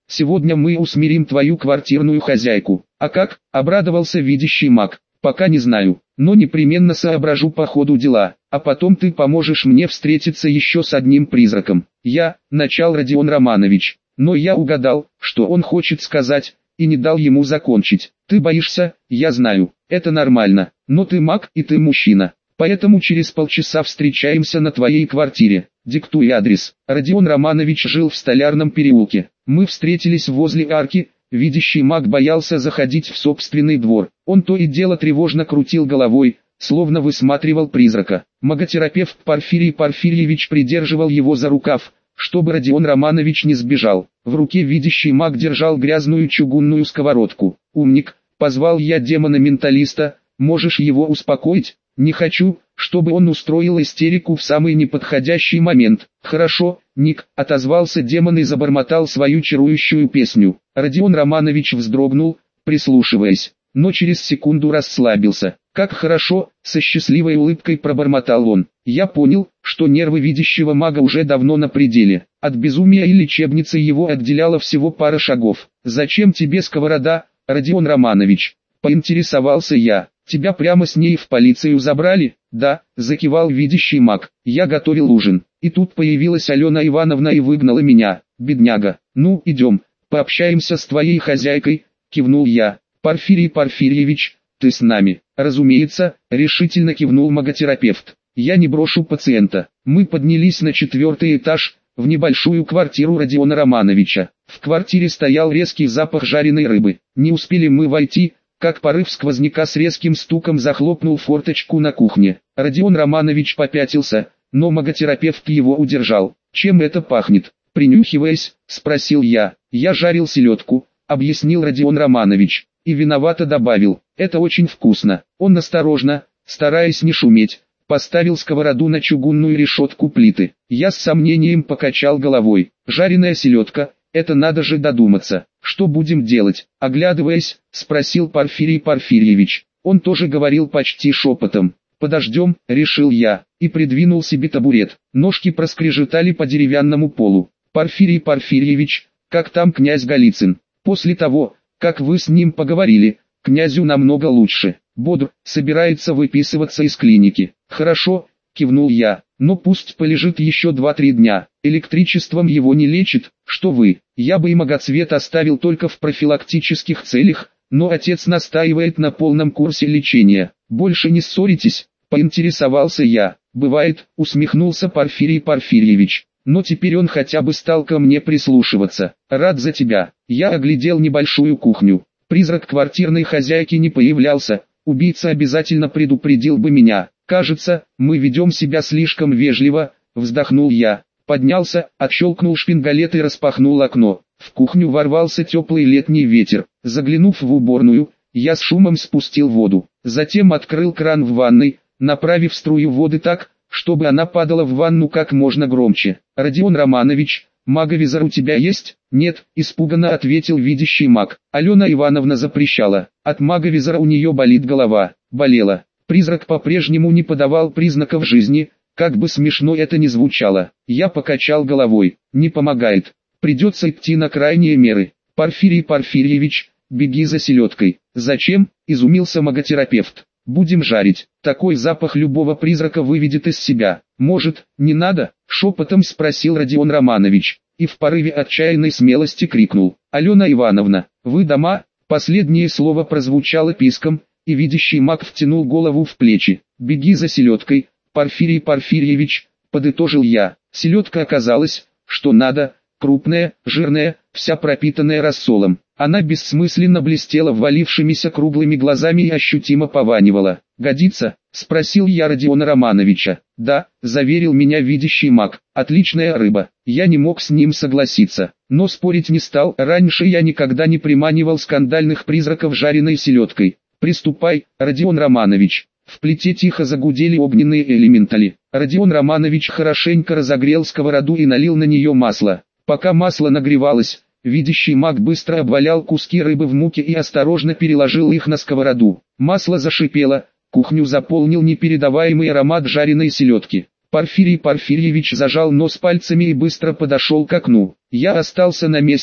сегодня мы усмирим твою квартирную хозяйку. А как? Обрадовался видящий маг. Пока не знаю, но непременно соображу по ходу дела, а потом ты поможешь мне встретиться еще с одним призраком. Начал Родион Романович, но я угадал, что он хочет сказать, и не дал ему закончить. Ты боишься, я знаю, это нормально, но ты маг и ты мужчина, поэтому через полчаса встречаемся на твоей квартире. Диктуй адрес. Родион Романович жил в Столярном переулке. Мы встретились возле арки. Видящий маг боялся заходить в собственный двор. Он то и дело тревожно крутил головой, словно высматривал призрака. Маготерапевт Порфирий Порфирьевич придерживал его за рукав, чтобы Родион Романович не сбежал. В руке видящий маг держал грязную чугунную сковородку. «Умник», — позвал я демона-менталиста, — «можешь его успокоить? Не хочу, чтобы он устроил истерику в самый неподходящий момент». «Хорошо, Ник», — отозвался демон и забормотал свою чарующую песню. Родион Романович вздрогнул, прислушиваясь, но через секунду расслабился. «Как хорошо», — со счастливой улыбкой пробормотал он. Я понял, что нервы видящего мага уже давно на пределе. От безумия и лечебницы его отделяло всего пара шагов. «Зачем тебе сковорода, Родион Романович?» — поинтересовался я. «Тебя прямо с ней в полицию забрали?» «Да», — закивал видящий маг. «Я готовил ужин, и тут появилась Алена Ивановна и выгнала меня, бедняга. Ну, идем, пообщаемся с твоей хозяйкой», — кивнул я. «Порфирий Порфирьевич, ты с нами?» «Разумеется», — решительно кивнул маготерапевт. «Я не брошу пациента». Мы поднялись на 4-й этаж, в небольшую квартиру Родиона Романовича. В квартире стоял резкий запах жареной рыбы. Не успели мы войти, как порыв сквозняка с резким стуком захлопнул форточку на кухне. Родион Романович попятился, но маготерапевт его удержал. «Чем это пахнет?» Принюхиваясь, спросил я. «Я жарил селедку», — объяснил Родион Романович, и виновато добавил: «Это очень вкусно». Он осторожно, стараясь не шуметь, поставил сковороду на чугунную решетку плиты. Я с сомнением покачал головой. «Жареная селедка, это надо же додуматься. Что будем делать?» Оглядываясь, спросил Порфирий Порфирьевич. Он тоже говорил почти шепотом. «Подождем», — решил я, и придвинул себе табурет. Ножки проскрежетали по деревянному полу. «Порфирий Порфирьевич, как там князь Голицын? После того, как вы с ним поговорили, князю намного лучше. Бодр, собирается выписываться из клиники». «Хорошо», — кивнул я, — «но пусть полежит еще 2-3 дня. Электричеством его не лечит, что вы». Я бы и магоцвет оставил только в профилактических целях, но отец настаивает на полном курсе лечения. «Больше не ссоритесь?» — поинтересовался я. «Бывает», — усмехнулся Порфирий Порфирьевич. «Но теперь он хотя бы стал ко мне прислушиваться. Рад за тебя». Я оглядел небольшую кухню. Призрак квартирной хозяйки не появлялся, убийца обязательно предупредил бы меня. «Кажется, мы ведем себя слишком вежливо», — вздохнул я. Поднялся, отщелкнул шпингалет и распахнул окно. В кухню ворвался теплый летний ветер. Заглянув в уборную, я с шумом спустил воду. Затем открыл кран в ванной, направив струю воды так, чтобы она падала в ванну как можно громче. «Родион Романович, маговизор у тебя есть?» «Нет», — испуганно ответил видящий маг. Алена Ивановна запрещала. От маговизора у нее болит голова. Болела. Призрак по-прежнему не подавал признаков жизни, как бы смешно это ни звучало. Я покачал головой. «Не помогает. Придется идти на крайние меры». «Порфирий Порфирьевич, беги за селедкой». «Зачем?» — изумился маготерапевт. «Будем жарить. Такой запах любого призрака выведет из себя». «Может, не надо?» — шепотом спросил Родион Романович, и в порыве отчаянной смелости крикнул: «Алена Ивановна, вы дома?» Последнее слово прозвучало писком, и видящий маг втянул голову в плечи. «Беги за селедкой, Порфирий Порфирьевич», — подытожил я. Селедка оказалась, что надо, крупная, жирная, вся пропитанная рассолом. Она бессмысленно блестела ввалившимися круглыми глазами и ощутимо пованивала. «Годится?» — спросил я Родиона Романовича. «Да», — заверил меня видящий маг, — «отличная рыба». Я не мог с ним согласиться, но спорить не стал. Раньше я никогда не приманивал скандальных призраков жареной селедкой. «Приступай, Родион Романович». В плите тихо загудели огненные элементали. Родион Романович хорошенько разогрел сковороду и налил на нее масло. Пока масло нагревалось, видящий маг быстро обвалял куски рыбы в муке и осторожно переложил их на сковороду. Масло зашипело, кухню заполнил непередаваемый аромат жареной селедки. Порфирий Порфирьевич зажал нос пальцами и быстро подошел к окну. Я остался на месте,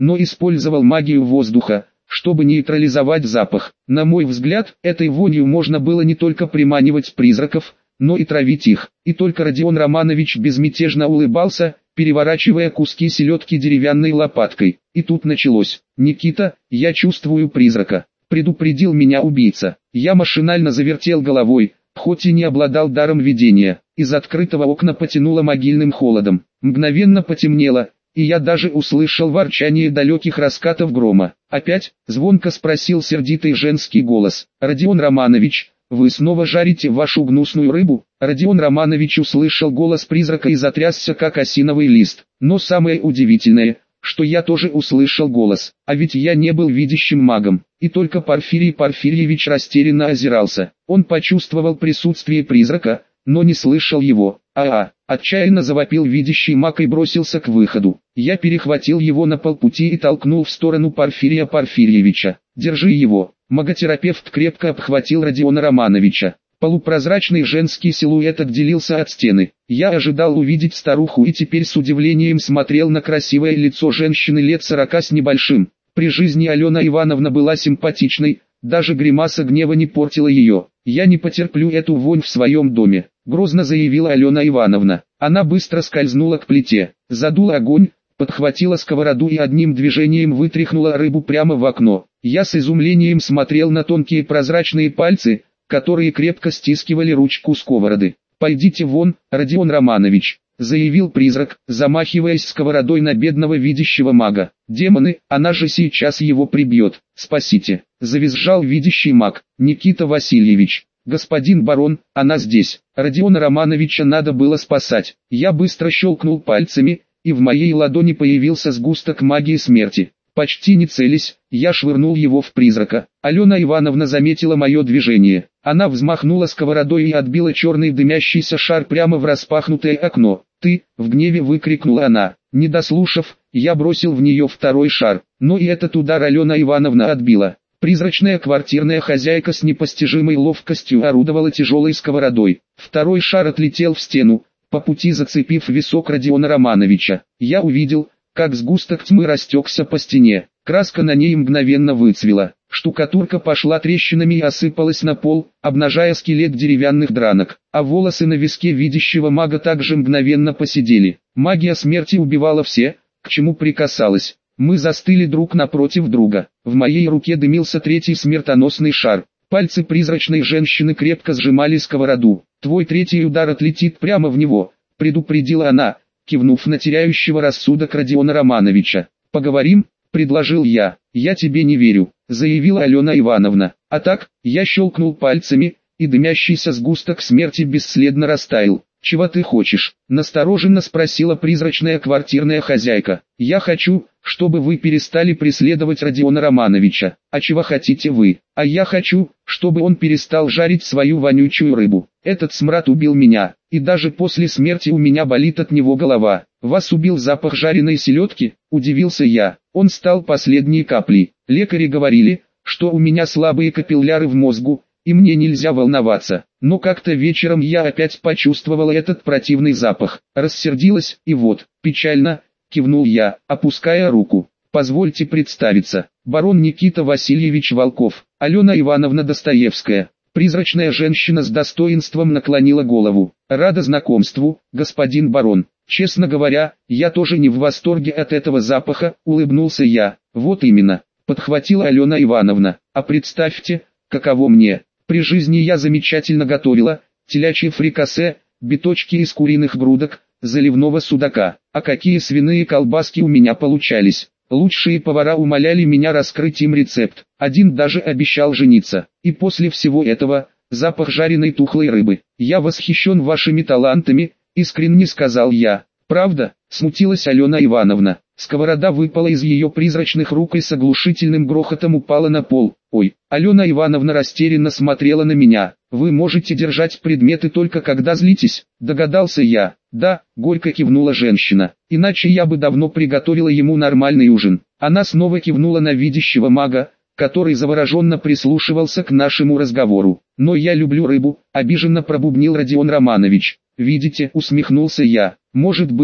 но использовал магию воздуха, чтобы нейтрализовать запах. На мой взгляд, этой вонью можно было не только приманивать призраков, но и травить их. И только Родион Романович безмятежно улыбался, переворачивая куски селедки деревянной лопаткой. И тут началось. «Никита, я чувствую призрака», — предупредил меня убийца. Я машинально завертел головой, хоть и не обладал даром видения. Из открытого окна потянуло могильным холодом. Мгновенно потемнело, и я даже услышал ворчание далеких раскатов грома. «Опять?» — звонко спросил сердитый женский голос. «Родион Романович, вы снова жарите вашу гнусную рыбу?» Родион Романович услышал голос призрака и затрясся как осиновый лист. Но самое удивительное, что я тоже услышал голос, а ведь я не был видящим магом. И только Порфирий Порфирьевич растерянно озирался. Он почувствовал присутствие призрака, но не слышал его. Отчаянно завопил видящий маг и бросился к выходу. Я перехватил его на полпути и толкнул в сторону Порфирия Порфирьевича. «Держи его!» Маготерапевт крепко обхватил Родиона Романовича. Полупрозрачный женский силуэт отделился от стены. Я ожидал увидеть старуху и теперь с удивлением смотрел на красивое лицо женщины лет 40 с небольшим. При жизни Алена Ивановна была симпатичной, даже гримаса гнева не портила ее. «Я не потерплю эту вонь в своем доме», — грозно заявила Алена Ивановна. Она быстро скользнула к плите, задула огонь, подхватила сковороду и одним движением вытряхнула рыбу прямо в окно. Я с изумлением смотрел на тонкие прозрачные пальцы, которые крепко стискивали ручку сковороды. «Пойдите вон, Родион Романович», — заявил призрак, замахиваясь сковородой на бедного видящего мага. «Демоны, она же сейчас его прибьет, спасите», — завизжал видящий маг. «Никита Васильевич, господин барон, она здесь». Родиона Романовича надо было спасать. Я быстро щелкнул пальцами, и в моей ладони появился сгусток магии смерти. Почти не целясь, я швырнул его в призрака. Алена Ивановна заметила мое движение. Она взмахнула сковородой и отбила черный дымящийся шар прямо в распахнутое окно. «Ты!» — в гневе выкрикнула она. Не дослушав, я бросил в нее второй шар, но и этот удар Алена Ивановна отбила. Призрачная квартирная хозяйка с непостижимой ловкостью орудовала тяжелой сковородой. Второй шар отлетел в стену, по пути зацепив висок Родиона Романовича. Я увидел, как сгусток тьмы растекся по стене. Краска на ней мгновенно выцвела. Штукатурка пошла трещинами и осыпалась на пол, обнажая скелет деревянных дранок. А волосы на виске видящего мага также мгновенно поседели. Магия смерти убивала все, к чему прикасалась. Мы застыли друг напротив друга. В моей руке дымился третий смертоносный шар. Пальцы призрачной женщины крепко сжимали сковороду. «Твой третий удар отлетит прямо в него», — предупредила она, кивнув на теряющего рассудок Родиона Романовича. «Поговорим?» — предложил я. «Я тебе не верю», — заявила Алена Ивановна. А так, я щелкнул пальцами, и дымящийся сгусток смерти бесследно растаял. «Чего ты хочешь?» — настороженно спросила призрачная квартирная хозяйка. «Я хочу, чтобы вы перестали преследовать Родиона Романовича. А чего хотите вы? А я хочу, чтобы он перестал жарить свою вонючую рыбу. Этот смрад убил меня, и даже после смерти у меня болит от него голова». «Вас убил запах жареной селедки?» — удивился я. Он стал последней каплей. Лекари говорили, что у меня слабые капилляры в мозгу, и мне нельзя волноваться. Но как-то вечером я опять почувствовала этот противный запах. Рассердилась, и вот, печально, кивнул я, опуская руку. «Позвольте представиться, барон Никита Васильевич Волков, Алена Ивановна Достоевская». Призрачная женщина с достоинством наклонила голову. «Рада знакомству, господин барон. Честно говоря, я тоже не в восторге от этого запаха», — улыбнулся я. «Вот именно», — подхватила Алена Ивановна. «А представьте, каково мне. При жизни я замечательно готовила, телячье фрикасе, биточки из куриных грудок, заливного судака. А какие свиные колбаски у меня получались. Лучшие повара умоляли меня раскрыть им рецепт. Один даже обещал жениться. И после всего этого, запах жареной тухлой рыбы. Я восхищен вашими талантами», — искренне сказал я. «Правда?» — смутилась Алена Ивановна. Сковорода выпала из ее призрачных рук и с оглушительным грохотом упала на пол. «Ой!» — Алена Ивановна растерянно смотрела на меня. «Вы можете держать предметы только когда злитесь?» — догадался я. «Да», — горько кивнула женщина. «Иначе я бы давно приготовила ему нормальный ужин». Она снова кивнула на видящего мага, который завороженно прислушивался к нашему разговору. «Но я люблю рыбу», — обиженно пробубнил Родион Романович. «Видите?» — усмехнулся я. «Может быть,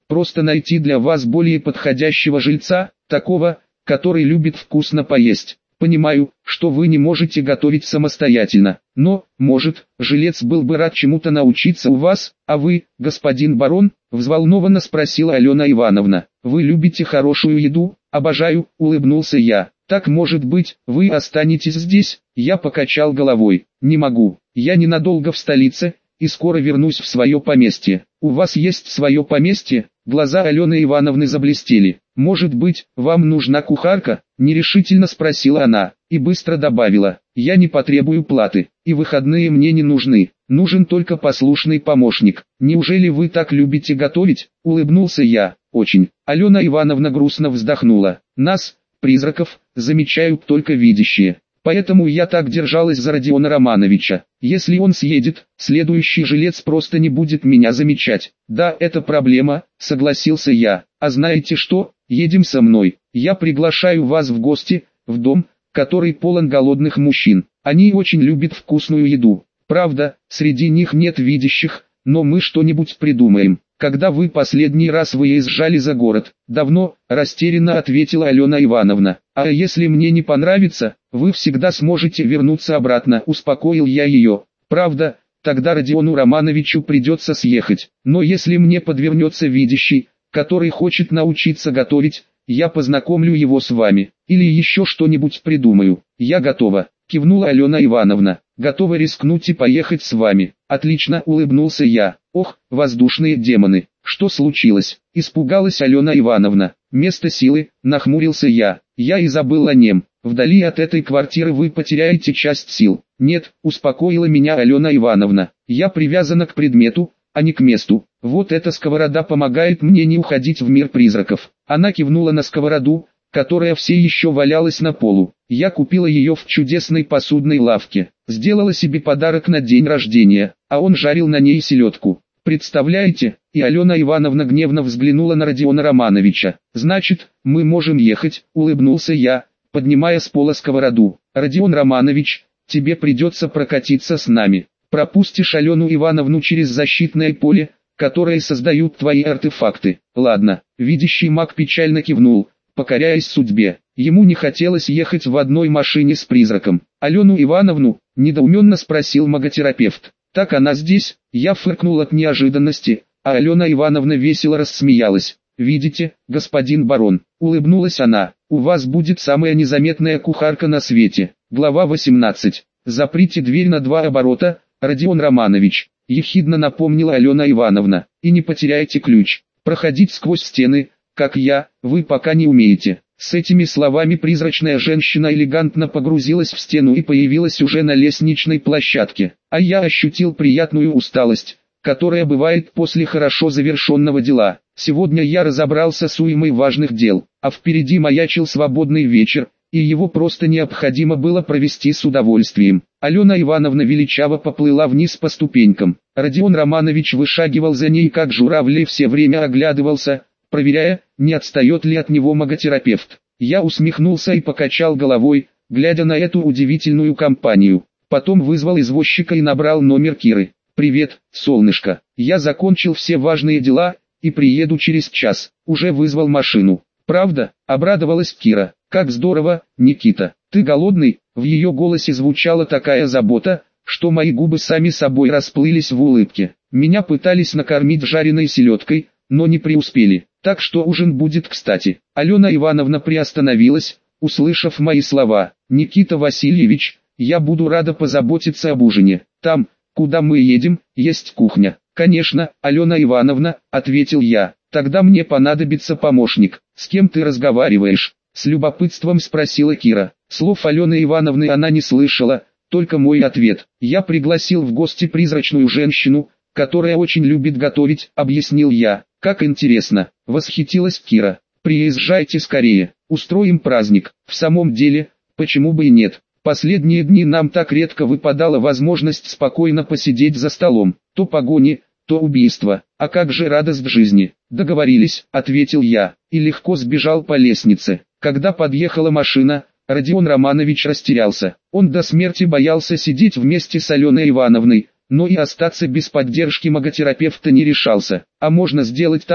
просто найти для вас более подходящего жильца, такого, который любит вкусно поесть. Понимаю, что вы не можете готовить самостоятельно, но, может, жилец был бы рад чему-то научиться у вас, а вы, господин барон, взволнованно спросила Алена Ивановна. Вы любите хорошую еду? Обожаю, улыбнулся я. Так может быть, вы останетесь здесь? Я покачал головой. Не могу, я ненадолго в столице, и скоро вернусь в свое поместье. У вас есть свое поместье? Глаза Алены Ивановны заблестели. Может быть, вам нужна кухарка? Нерешительно спросила она, и быстро добавила. Я не потребую платы, и выходные мне не нужны. Нужен только послушный помощник. Неужели вы так любите готовить? Улыбнулся я. Очень. Алена Ивановна грустно вздохнула. Нас, призраков, замечают только видящие. Поэтому я так держалась за Родиона Романовича. Если он съедет, следующий жилец просто не будет меня замечать. Да, это проблема, согласился я. А знаете что? Едем со мной. Я приглашаю вас в гости, в дом, который полон голодных мужчин. Они очень любят вкусную еду. Правда, среди них нет видящих, но мы что-нибудь придумаем. Когда вы последний раз выезжали за город? Давно, растерянно ответила Алена Ивановна. А если мне не понравится, вы всегда сможете вернуться обратно, успокоил я ее. Правда, тогда Родиону Романовичу придется съехать. Но если мне подвернется видящий, который хочет научиться готовить, я познакомлю его с вами. Или еще что-нибудь придумаю. Я готова, кивнула Алена Ивановна. Готова рискнуть и поехать с вами. Отлично, улыбнулся я. Ох, воздушные демоны, что случилось? Испугалась Алена Ивановна. Место силы, нахмурился я. Я и забыл о нем. Вдали от этой квартиры вы потеряете часть сил. Нет, успокоила меня Алена Ивановна. Я привязана к предмету, а не к месту. Вот эта сковорода помогает мне не уходить в мир призраков. Она кивнула на сковороду, которая все еще валялась на полу. Я купила ее в чудесной посудной лавке. Сделала себе подарок на день рождения, а он жарил на ней селедку. Представляете? И Алена Ивановна гневно взглянула на Родиона Романовича. Значит, мы можем ехать, улыбнулся я, поднимая с пола сковороду. Родион Романович, тебе придется прокатиться с нами. Пропустишь Алену Ивановну через защитное поле, которое создают твои артефакты. Ладно, видящий маг печально кивнул, покоряясь судьбе. Ему не хотелось ехать в одной машине с призраком. Алену Ивановну, недоуменно спросил маготерапевт. Так она здесь? Я фыркнул от неожиданности, а Алена Ивановна весело рассмеялась. Видите, господин барон, улыбнулась она, у вас будет самая незаметная кухарка на свете. Глава 18. Заприте дверь на 2 оборота, Родион Романович, ехидно напомнила Алена Ивановна, и не потеряйте ключ. Проходить сквозь стены, как я, вы пока не умеете. С этими словами призрачная женщина элегантно погрузилась в стену и появилась уже на лестничной площадке. А я ощутил приятную усталость, которая бывает после хорошо завершенного дела. Сегодня я разобрался с уймой важных дел, а впереди маячил свободный вечер, и его просто необходимо было провести с удовольствием. Алена Ивановна величаво поплыла вниз по ступенькам. Родион Романович вышагивал за ней как журавль и все время оглядывался, проверяя, не отстает ли от него маготерапевт. Я усмехнулся и покачал головой, глядя на эту удивительную компанию. Потом вызвал извозчика и набрал номер Киры. «Привет, солнышко, я закончил все важные дела, и приеду через час, уже вызвал машину». «Правда?» – обрадовалась Кира. «Как здорово, Никита, ты голодный?» В ее голосе звучала такая забота, что мои губы сами собой расплылись в улыбке. Меня пытались накормить жареной селедкой, но не преуспели, так что ужин будет кстати. Алена Ивановна приостановилась, услышав мои слова. «Никита Васильевич, я буду рада позаботиться об ужине. Там, куда мы едем, есть кухня». «Конечно, Алена Ивановна», — ответил я. «Тогда мне понадобится помощник». «С кем ты разговариваешь?» — с любопытством спросила Кира. Слов Алены Ивановны она не слышала, только мой ответ. «Я пригласил в гости призрачную женщину, которая очень любит готовить», — объяснил я. «Как интересно», — восхитилась Кира. «Приезжайте скорее, устроим праздник». В самом деле, почему бы и нет? Последние дни нам так редко выпадала возможность спокойно посидеть за столом. То погони, то убийство. А как же радость жизни? «Договорились», — ответил я, и легко сбежал по лестнице. Когда подъехала машина, Родион Романович растерялся. Он до смерти боялся сидеть вместе с Аленой Ивановной, но и остаться без поддержки маготерапевта не решался. «А можно сделать так,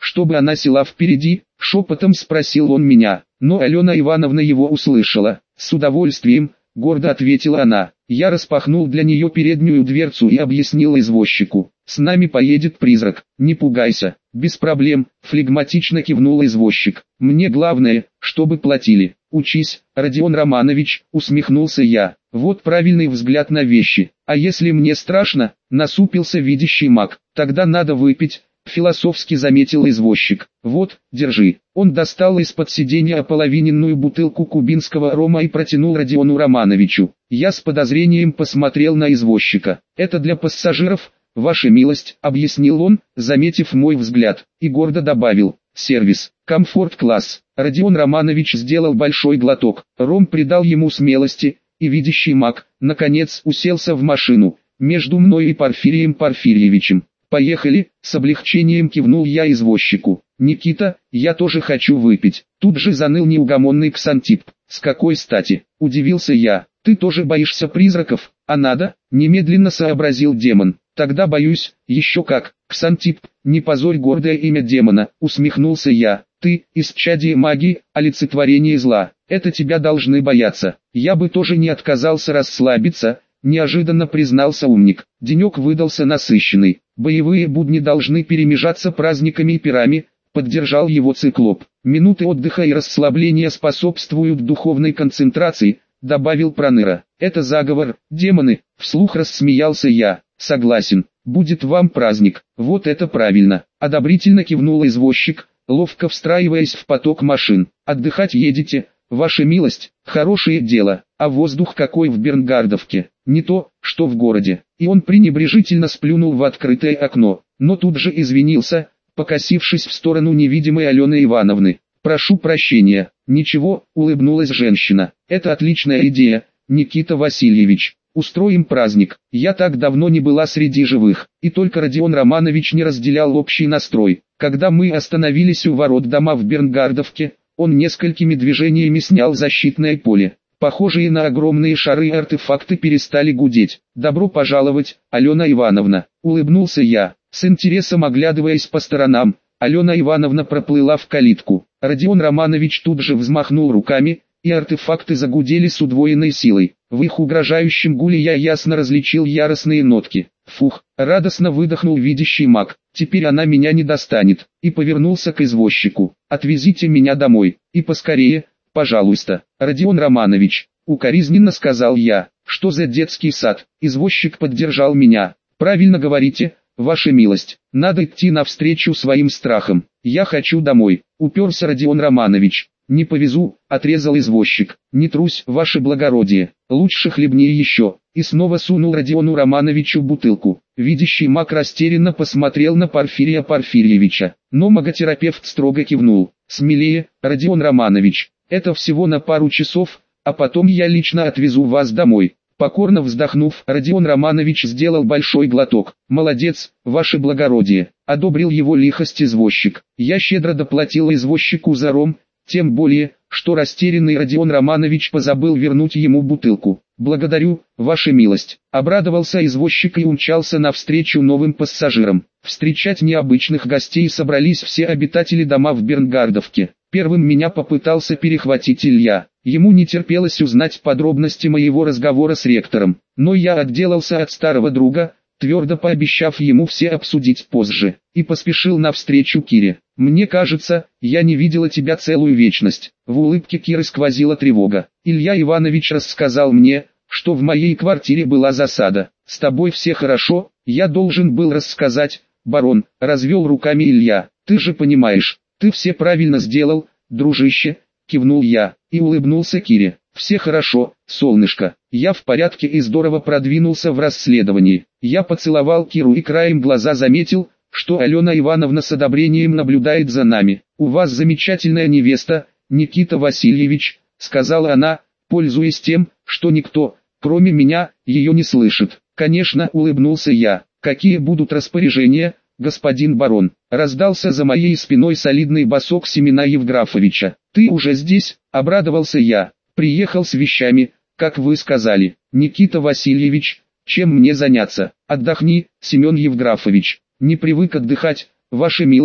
чтобы она села впереди, шепотом спросил он меня, но Алена Ивановна его услышала. С удовольствием, гордо ответила она. Я распахнул для нее переднюю дверцу и объяснил извозчику. С нами поедет призрак, не пугайся. Без проблем, флегматично кивнул извозчик. Мне главное, чтобы платили. Учись, Родион Романович, усмехнулся я. Вот правильный взгляд на вещи. А если мне страшно, насупился видящий маг, тогда надо выпить. Философски заметил извозчик. Вот, держи. Он достал из-под сиденья ополовиненную бутылку кубинского рома и протянул Родиону Романовичу. Я с подозрением посмотрел на извозчика. Это для пассажиров, ваша милость, объяснил он, заметив мой взгляд, и гордо добавил. Сервис, комфорт-класс. Родион Романович сделал большой глоток. Ром придал ему смелости, и видящий маг, наконец, уселся в машину, между мной и Порфирием Порфирьевичем. «Поехали», — с облегчением кивнул я извозчику. «Никита, я тоже хочу выпить». Тут же заныл неугомонный Ксантип. «С какой стати?» — удивился я. «Ты тоже боишься призраков, а надо?» — немедленно сообразил демон. «Тогда боюсь, еще как». «Ксантип, не позорь гордое имя демона», — усмехнулся я. «Ты, исчадие магии, олицетворение зла. Это тебя должны бояться. Я бы тоже не отказался расслабиться», — неожиданно признался умник. Денек выдался насыщенный. Боевые будни должны перемежаться праздниками и пирами, поддержал его циклоп. Минуты отдыха и расслабления способствуют духовной концентрации, добавил Проныра. Это заговор, демоны, вслух рассмеялся я. Согласен, будет вам праздник. Вот это правильно. Одобрительно кивнул извозчик, ловко встраиваясь в поток машин. Отдыхать едете, ваша милость, хорошее дело. А воздух какой в Бернгардовке, не то, что в городе. И он пренебрежительно сплюнул в открытое окно, но тут же извинился, покосившись в сторону невидимой Алены Ивановны. «Прошу прощения». «Ничего», — улыбнулась женщина. «Это отличная идея, Никита Васильевич. Устроим праздник. Я так давно не была среди живых». И только Родион Романович не разделял общий настрой. Когда мы остановились у ворот дома в Бернгардовке, он несколькими движениями снял защитное поле. Похожие на огромные шары артефакты перестали гудеть. «Добро пожаловать, Алена Ивановна», — улыбнулся я, с интересом оглядываясь по сторонам. Алена Ивановна проплыла в калитку. Родион Романович тут же взмахнул руками, и артефакты загудели с удвоенной силой. В их угрожающем гуле я ясно различил яростные нотки. «Фух!» — радостно выдохнул видящий маг. «Теперь она меня не достанет», и повернулся к извозчику. «Отвезите меня домой, и поскорее, пожалуйста». «Родион Романович», — укоризненно сказал я. «Что за детский сад?» Извозчик поддержал меня. «Правильно говорите, ваша милость, надо идти навстречу своим страхам. Я хочу домой», — уперся Родион Романович. «Не повезу», — отрезал извозчик. «Не трусь, ваше благородие, лучше хлебни еще». И снова сунул Родиону Романовичу бутылку. Видящий маг растерянно посмотрел на Порфирия Порфирьевича, но маготерапевт строго кивнул. «Смелее, Родион Романович, это всего на пару часов, а потом я лично отвезу вас домой». Покорно вздохнув, Родион Романович сделал большой глоток. «Молодец, ваше благородие», — одобрил его лихость извозчик. Я щедро доплатил извозчику за ром, тем более, что растерянный Родион Романович позабыл вернуть ему бутылку. «Благодарю, ваша милость», — обрадовался извозчик и умчался навстречу новым пассажирам. Встречать необычных гостей собрались все обитатели дома в Бернгардовке. Первым меня попытался перехватить Илья. Ему не терпелось узнать подробности моего разговора с ректором, но я отделался от старого друга, твердо пообещав ему все обсудить позже, и поспешил навстречу Кире. «Мне кажется, я не видела тебя целую вечность». В улыбке Киры сквозила тревога. «Илья Иванович рассказал мне, что в моей квартире была засада. С тобой все хорошо?» «Я должен был рассказать, барон», — развел руками Илья. «Ты же понимаешь, ты все правильно сделал, дружище», — кивнул я, и улыбнулся Кире. «Все хорошо, солнышко, я в порядке и здорово продвинулся в расследовании». Я поцеловал Киру и краем глаза заметил, что Алена Ивановна с одобрением наблюдает за нами. «У вас замечательная невеста, Никита Васильевич», — сказала она, пользуясь тем, что никто, кроме меня, ее не слышит. «Конечно», — улыбнулся я. «Какие будут распоряжения, господин барон?» Раздался за моей спиной солидный босок Семена Евграфовича. «Ты уже здесь?» — обрадовался я. «Приехал с вещами, как вы сказали. Никита Васильевич, чем мне заняться?» «Отдохни, Семен Евграфович». «Не привык отдыхать, ваша милость»,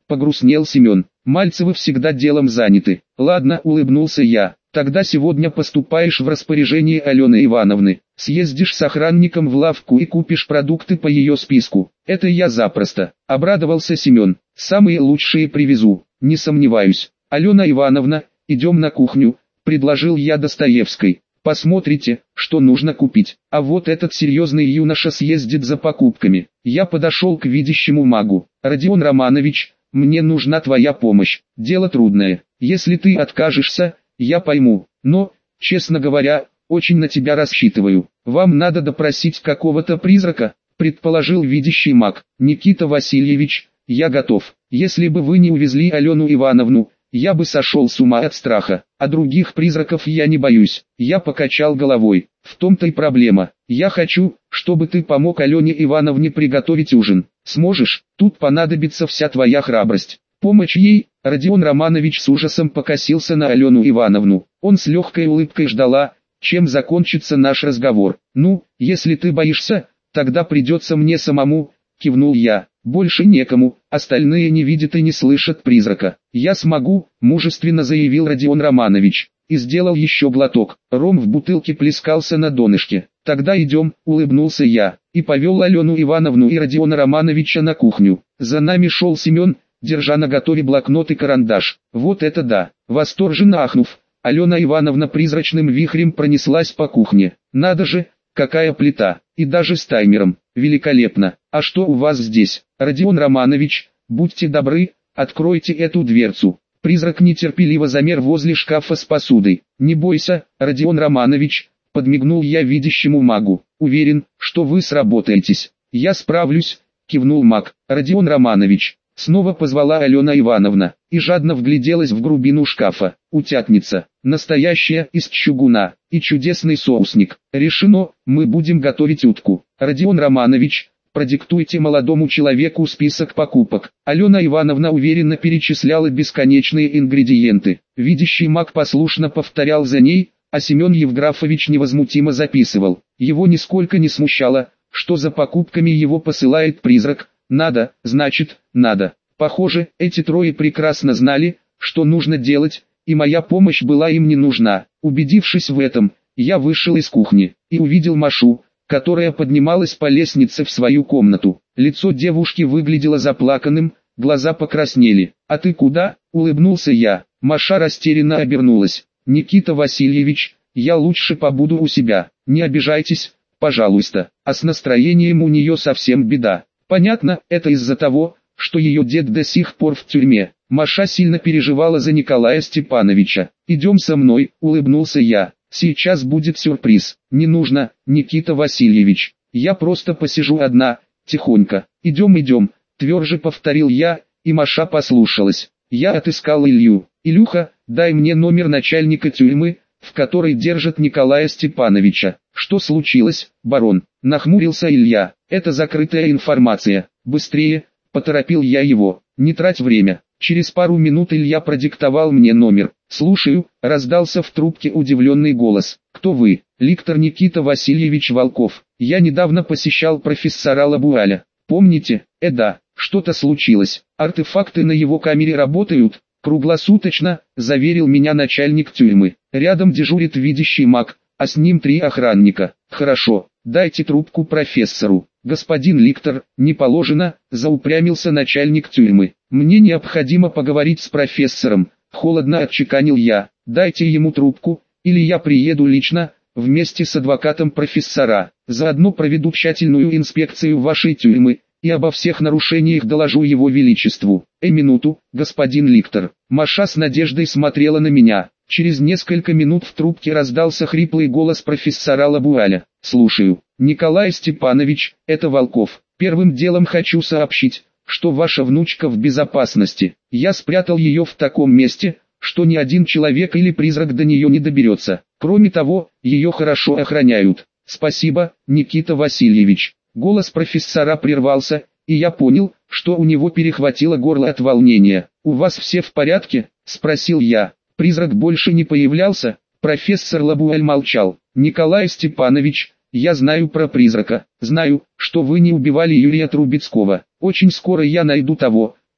Погрустнел Семен. Мальцевы всегда делом заняты. Ладно, улыбнулся я. Тогда сегодня поступаешь в распоряжение Алены Ивановны. Съездишь с охранником в лавку и купишь продукты по ее списку. Это я запросто. Обрадовался Семен. Самые лучшие привезу, не сомневаюсь. Алена Ивановна, идем на кухню, предложил я Достоевской. Посмотрите, что нужно купить. А вот этот серьезный юноша съездит за покупками. Я подошел к видящему магу. Родион Романович, мне нужна твоя помощь. Дело трудное. Если ты откажешься, я пойму. Но, честно говоря, очень на тебя рассчитываю. Вам надо допросить какого-то призрака, предположил видящий маг. Никита Васильевич, я готов. Если бы вы не увезли Алену Ивановну, я бы сошел с ума от страха, а других призраков я не боюсь. Я покачал головой. В том-то и проблема. Я хочу, чтобы ты помог Алене Ивановне приготовить ужин. Сможешь? Тут понадобится вся твоя храбрость. Помощь ей. Родион Романович с ужасом покосился на Алену Ивановну. Он с легкой улыбкой ждала, чем закончится наш разговор. Ну, если ты боишься, тогда придется мне самому, кивнул я. Больше некому, остальные не видят и не слышат призрака. Я смогу, мужественно заявил Родион Романович. И сделал еще глоток. Ром в бутылке плескался на донышке. Тогда идем, улыбнулся я. И повел Алену Ивановну и Родиона Романовича на кухню. За нами шел Семен, держа наготове блокнот и карандаш. Вот это да! Восторженно ахнув, Алена Ивановна призрачным вихрем пронеслась по кухне. Надо же, какая плита! И даже с таймером. Великолепно! А что у вас здесь? Родион Романович, будьте добры, откройте эту дверцу. Призрак нетерпеливо замер возле шкафа с посудой. Не бойся, Родион Романович, подмигнул я видящему магу. Уверен, что вы сработаетесь. Я справлюсь, кивнул маг. Родион Романович. Снова позвала Алена Ивановна, и жадно вгляделась в грубину шкафа. Утятница, настоящая, из чугуна, и чудесный соусник. Решено, мы будем готовить утку. Родион Романович, продиктуйте молодому человеку список покупок. Алена Ивановна уверенно перечисляла бесконечные ингредиенты. Видящий маг послушно повторял за ней, а Семен Евграфович невозмутимо записывал. Его нисколько не смущало, что за покупками его посылает призрак. Надо, значит, надо. Похоже, эти трое прекрасно знали, что нужно делать, и моя помощь была им не нужна. Убедившись в этом, я вышел из кухни и увидел Машу, которая поднималась по лестнице в свою комнату. Лицо девушки выглядело заплаканным, глаза покраснели. «А ты куда?» – улыбнулся я. Маша растерянно обернулась. «Никита Васильевич, я лучше побуду у себя. Не обижайтесь, пожалуйста». А с настроением у нее совсем беда. Понятно, это из-за того, что ее дед до сих пор в тюрьме. Маша сильно переживала за Николая Степановича. «Идем со мной», – улыбнулся я. «Сейчас будет сюрприз». «Не нужно, Никита Васильевич. Я просто посижу одна, тихонько». «Идем», – тверже повторил я, и Маша послушалась. Я отыскал Илью. «Илюха, дай мне номер начальника тюрьмы, в которой держат Николая Степановича». «Что случилось, барон?» – нахмурился Илья. «Это закрытая информация. Быстрее», – поторопил я его. «Не трать время». Через пару минут Илья продиктовал мне номер. «Слушаю», – раздался в трубке удивленный голос. «Кто вы?» «Ликтор Никита Васильевич Волков. Я недавно посещал профессора Лабуаля. Помните?» Да. Что-то случилось. Артефакты на его камере работают?» «Круглосуточно», – заверил меня начальник тюрьмы. «Рядом дежурит видящий маг, а с ним 3 охранника». «Хорошо, дайте трубку профессору». «Господин Ликтор, не положено», – заупрямился начальник тюрьмы. «Мне необходимо поговорить с профессором», – холодно отчеканил я. «Дайте ему трубку, или я приеду лично, вместе с адвокатом профессора. Заодно проведу тщательную инспекцию вашей тюрьмы, и обо всех нарушениях доложу его величеству». Минуту, господин Ликтор». Маша с надеждой смотрела на меня. Через несколько минут в трубке раздался хриплый голос профессора Лабуаля. «Слушаю. Николай Степанович, это Волков. Первым делом хочу сообщить, что ваша внучка в безопасности. Я спрятал ее в таком месте, что ни один человек или призрак до нее не доберется. Кроме того, ее хорошо охраняют». «Спасибо, Никита Васильевич». Голос профессора прервался, и я понял, что у него перехватило горло от волнения. «У вас все в порядке?» – спросил я. «Призрак больше не появлялся?» Профессор Лабуэль молчал. «Николай Степанович, я знаю про призрака. Знаю, что вы не убивали Юрия Трубецкого. Очень скоро я найду того,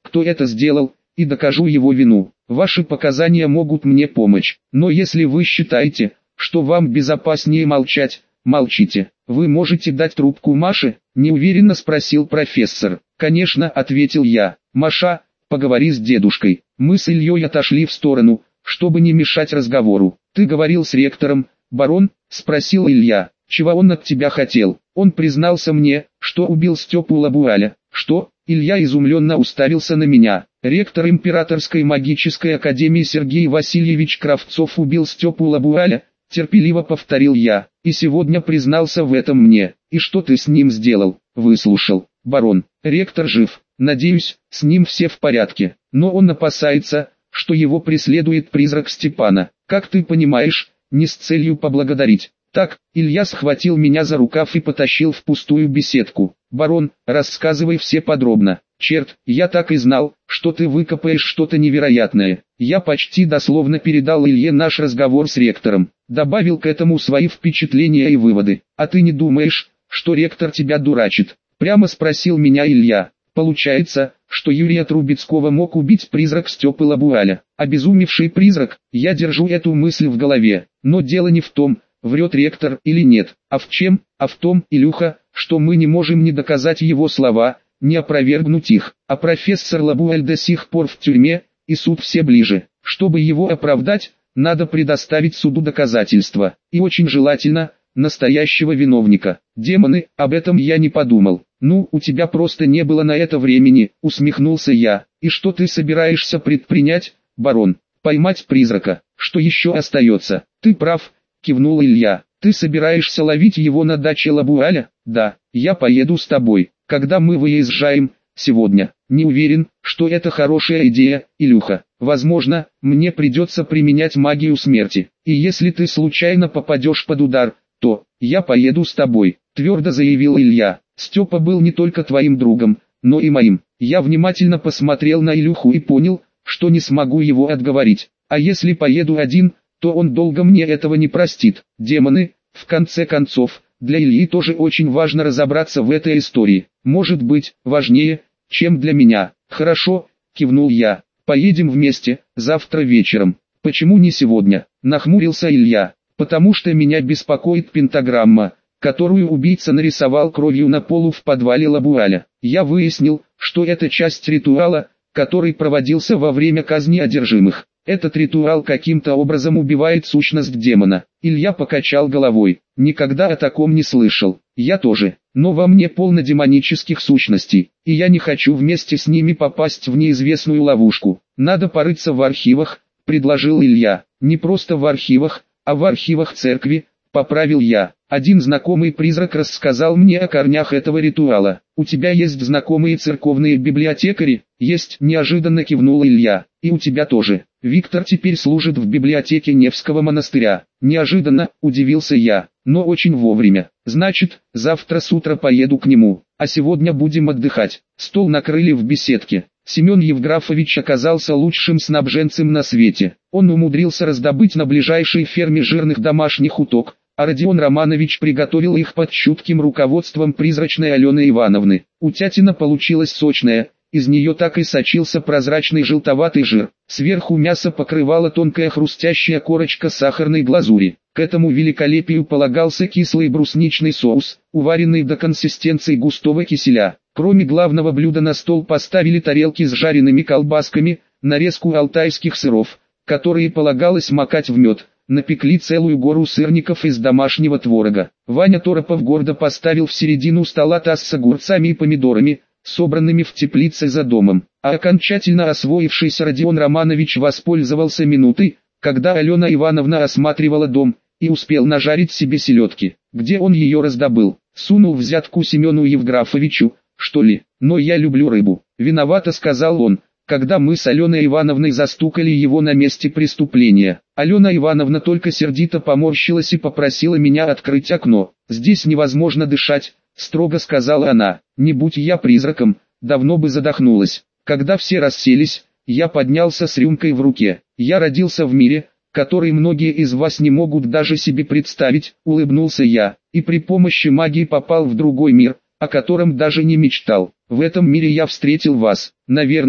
кто это сделал, и докажу его вину. Ваши показания могут мне помочь, но если вы считаете, что вам безопаснее молчать, молчите. Вы можете дать трубку Маше? Неуверенно спросил профессор. Конечно, ответил я. Маша, поговори с дедушкой. Мы с Ильей отошли в сторону, чтобы не мешать разговору. Ты говорил с ректором, барон? Спросил Илья. Чего он от тебя хотел? Он признался мне, что убил Степу Лабуаля. Что? Илья изумленно уставился на меня. Ректор Императорской магической академии Сергей Васильевич Кравцов убил Степу Лабуаля, терпеливо повторил я, и сегодня признался в этом мне. И что ты с ним сделал? Выслушал. Барон, ректор жив, надеюсь, с ним все в порядке, но он опасается, что его преследует призрак Степана. Как ты понимаешь, не с целью поблагодарить. Так, Илья схватил меня за рукав и потащил в пустую беседку. Барон, рассказывай все подробно. Черт, я так и знал, что ты выкопаешь что-то невероятное. Я почти дословно передал Илье наш разговор с ректором. Добавил к этому свои впечатления и выводы. А ты не думаешь, что ректор тебя дурачит? Прямо спросил меня Илья. Получается, что Юрия Трубецкого мог убить призрак Степы Лабуаля. Обезумевший призрак, я держу эту мысль в голове. Но дело не в том, врет ректор или нет, а в чем? А в том, Илюха, что мы не можем ни доказать его слова, не опровергнуть их, а профессор Лабуаль до сих пор в тюрьме, и суд все ближе. Чтобы его оправдать, надо предоставить суду доказательства, и очень желательно, настоящего виновника. Демоны, об этом я не подумал. Ну, у тебя просто не было на это времени, усмехнулся я. И что ты собираешься предпринять, барон? Поймать призрака. Что еще остается? Ты прав, кивнул Илья. Ты собираешься ловить его на даче Лабуаля? Да, я поеду с тобой. Когда мы выезжаем? Сегодня. Не уверен, что это хорошая идея, Илюха. Возможно, мне придется применять магию смерти. И если ты случайно попадешь под удар, то я поеду с тобой, твердо заявил Илья. Степа был не только твоим другом, но и моим. Я внимательно посмотрел на Илюху и понял, что не смогу его отговорить. А если поеду один, то он долго мне этого не простит. Демоны, в конце концов, для Ильи тоже очень важно разобраться в этой истории. Может быть, важнее, чем для меня. Хорошо, кивнул я. Поедем вместе, завтра вечером. Почему не сегодня? Нахмурился Илья. Потому что меня беспокоит пентаграмма, которую убийца нарисовал кровью на полу в подвале Лабуаля. Я выяснил, что это часть ритуала, который проводился во время казни одержимых. Этот ритуал каким-то образом убивает сущность демона. Илья покачал головой. Никогда о таком не слышал. Я тоже. Но во мне полно демонических сущностей, и я не хочу вместе с ними попасть в неизвестную ловушку. Надо порыться в архивах, предложил Илья. Не просто в архивах, а в архивах церкви, поправил я. Один знакомый призрак рассказал мне о корнях этого ритуала. У тебя есть знакомые церковные библиотекари? Есть, неожиданно кивнул Илья. И у тебя тоже. Виктор теперь служит в библиотеке Невского монастыря. Неожиданно, удивился я, но очень вовремя. Значит, завтра с утра поеду к нему, а сегодня будем отдыхать. Стол накрыли в беседке. Семен Евграфович оказался лучшим снабженцем на свете. Он умудрился раздобыть на ближайшей ферме жирных домашних уток, а Родион Романович приготовил их под чутким руководством призрачной Алены Ивановны. Утятина получилась сочная, из нее так и сочился прозрачный желтоватый жир. Сверху мясо покрывала тонкая хрустящая корочка сахарной глазури. К этому великолепию полагался кислый брусничный соус, уваренный до консистенции густого киселя. Кроме главного блюда на стол поставили тарелки с жареными колбасками, нарезку алтайских сыров, которые полагалось макать в мед. Напекли целую гору сырников из домашнего творога. Ваня Торопов гордо поставил в середину стола таз с огурцами и помидорами, собранными в теплице за домом. А окончательно освоившийся Родион Романович воспользовался минутой, когда Алена Ивановна осматривала дом, и успел нажарить себе селедки. Где он ее раздобыл? Сунул взятку Семену Евграфовичу, что ли? Но я люблю рыбу. Виновато, сказал он, когда мы с Аленой Ивановной застукали его на месте преступления. Алена Ивановна только сердито поморщилась и попросила меня открыть окно. «Здесь невозможно дышать», — строго сказала она. «Не будь я призраком, давно бы задохнулась». Когда все расселись, я поднялся с рюмкой в руке. «Я родился в мире, который многие из вас не могут даже себе представить», — улыбнулся я, «и при помощи магии попал в другой мир, о котором даже не мечтал. В этом мире я встретил вас. Наверное,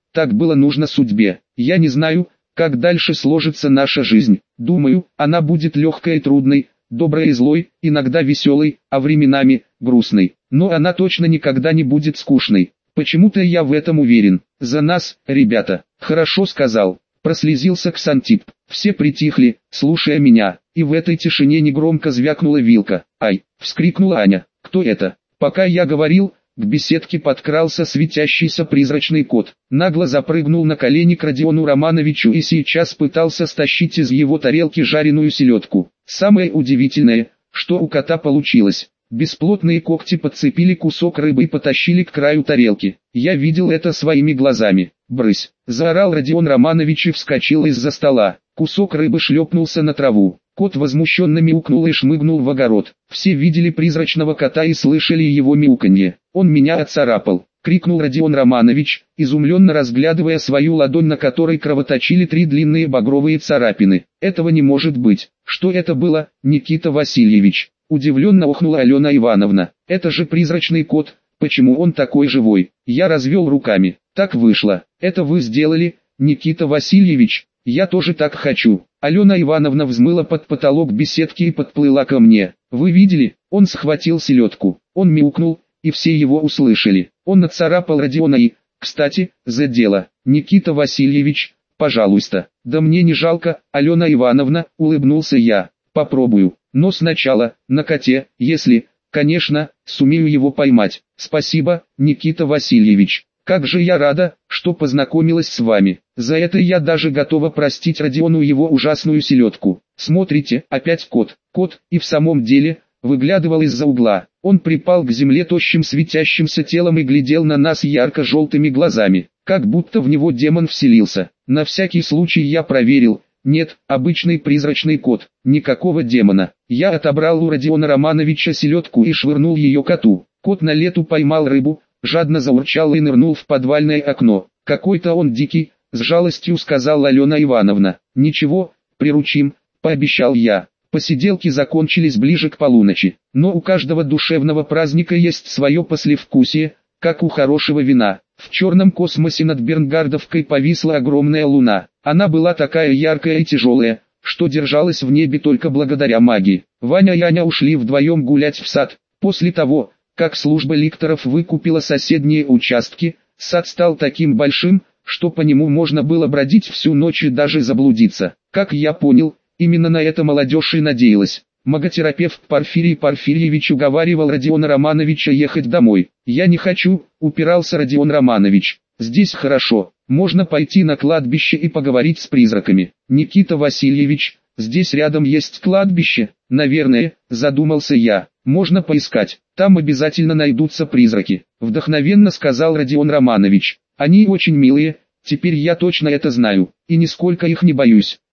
так было нужно судьбе. Я не знаю, как дальше сложится наша жизнь. Думаю, она будет легкой и трудной, доброй и злой, иногда веселой, а временами грустной. Но она точно никогда не будет скучной. Почему-то я в этом уверен. За нас, ребята. Хорошо сказал. Прослезился Ксантип. Все притихли, слушая меня, и в этой тишине негромко звякнула вилка. «Ай!» — вскрикнула Аня. «Кто это?» Пока я говорил, к беседке подкрался светящийся призрачный кот. Нагло запрыгнул на колени к Родиону Романовичу и сейчас пытался стащить из его тарелки жареную селедку. Самое удивительное, что у кота получилось. Бесплотные когти подцепили кусок рыбы и потащили к краю тарелки. Я видел это своими глазами. «Брысь!» — заорал Родион Романович и вскочил из-за стола. Кусок рыбы шлепнулся на траву. Кот возмущенно мяукнул и шмыгнул в огород. Все видели призрачного кота и слышали его мяуканье. «Он меня отцарапал!» — крикнул Родион Романович, изумленно разглядывая свою ладонь, на которой кровоточили 3 длинные багровые царапины. «Этого не может быть!» «Что это было, Никита Васильевич?» — удивленно охнула Алена Ивановна. «Это же призрачный кот, почему он такой живой?» Я развел руками. «Так вышло. Это вы сделали, Никита Васильевич?» «Я тоже так хочу». Алена Ивановна взмыла под потолок беседки и подплыла ко мне. «Вы видели? Он схватил селедку. Он мяукнул, и все его услышали. Он нацарапал Родиона и, кстати, за дело. Никита Васильевич, пожалуйста». «Да мне не жалко, Алена Ивановна», — улыбнулся я. «Попробую. Но сначала, на коте, если, конечно, сумею его поймать». «Спасибо, Никита Васильевич. Как же я рада, что познакомилась с вами. За это я даже готова простить Родиону его ужасную селедку». Смотрите, опять кот. Кот, и в самом деле, выглядывал из-за угла. Он припал к земле тощим светящимся телом и глядел на нас ярко-желтыми глазами, как будто в него демон вселился. На всякий случай я проверил. Нет, обычный призрачный кот, никакого демона. Я отобрал у Родиона Романовича селедку и швырнул ее коту. Кот на лету поймал рыбу, жадно заурчал и нырнул в подвальное окно. «Какой-то он дикий», — с жалостью сказала Алена Ивановна. «Ничего, приручим», — пообещал я. Посиделки закончились ближе к полуночи, но у каждого душевного праздника есть свое послевкусие, как у хорошего вина. В черном космосе над Бернгардовкой повисла огромная луна. Она была такая яркая и тяжелая, что держалась в небе только благодаря магии. Ваня и Аня ушли вдвоем гулять в сад. После того, как служба ликторов выкупила соседние участки, сад стал таким большим, что по нему можно было бродить всю ночь и даже заблудиться. Как я понял, именно на это молодежь и надеялась. Маготерапевт Порфирий Порфирьевич уговаривал Родиона Романовича ехать домой. «Я не хочу», — упирался Родион Романович. «Здесь хорошо, можно пойти на кладбище и поговорить с призраками». «Никита Васильевич, здесь рядом есть кладбище?» «Наверное», — задумался я. «Можно поискать, там обязательно найдутся призраки», — вдохновенно сказал Родион Романович. «Они очень милые, теперь я точно это знаю, и нисколько их не боюсь».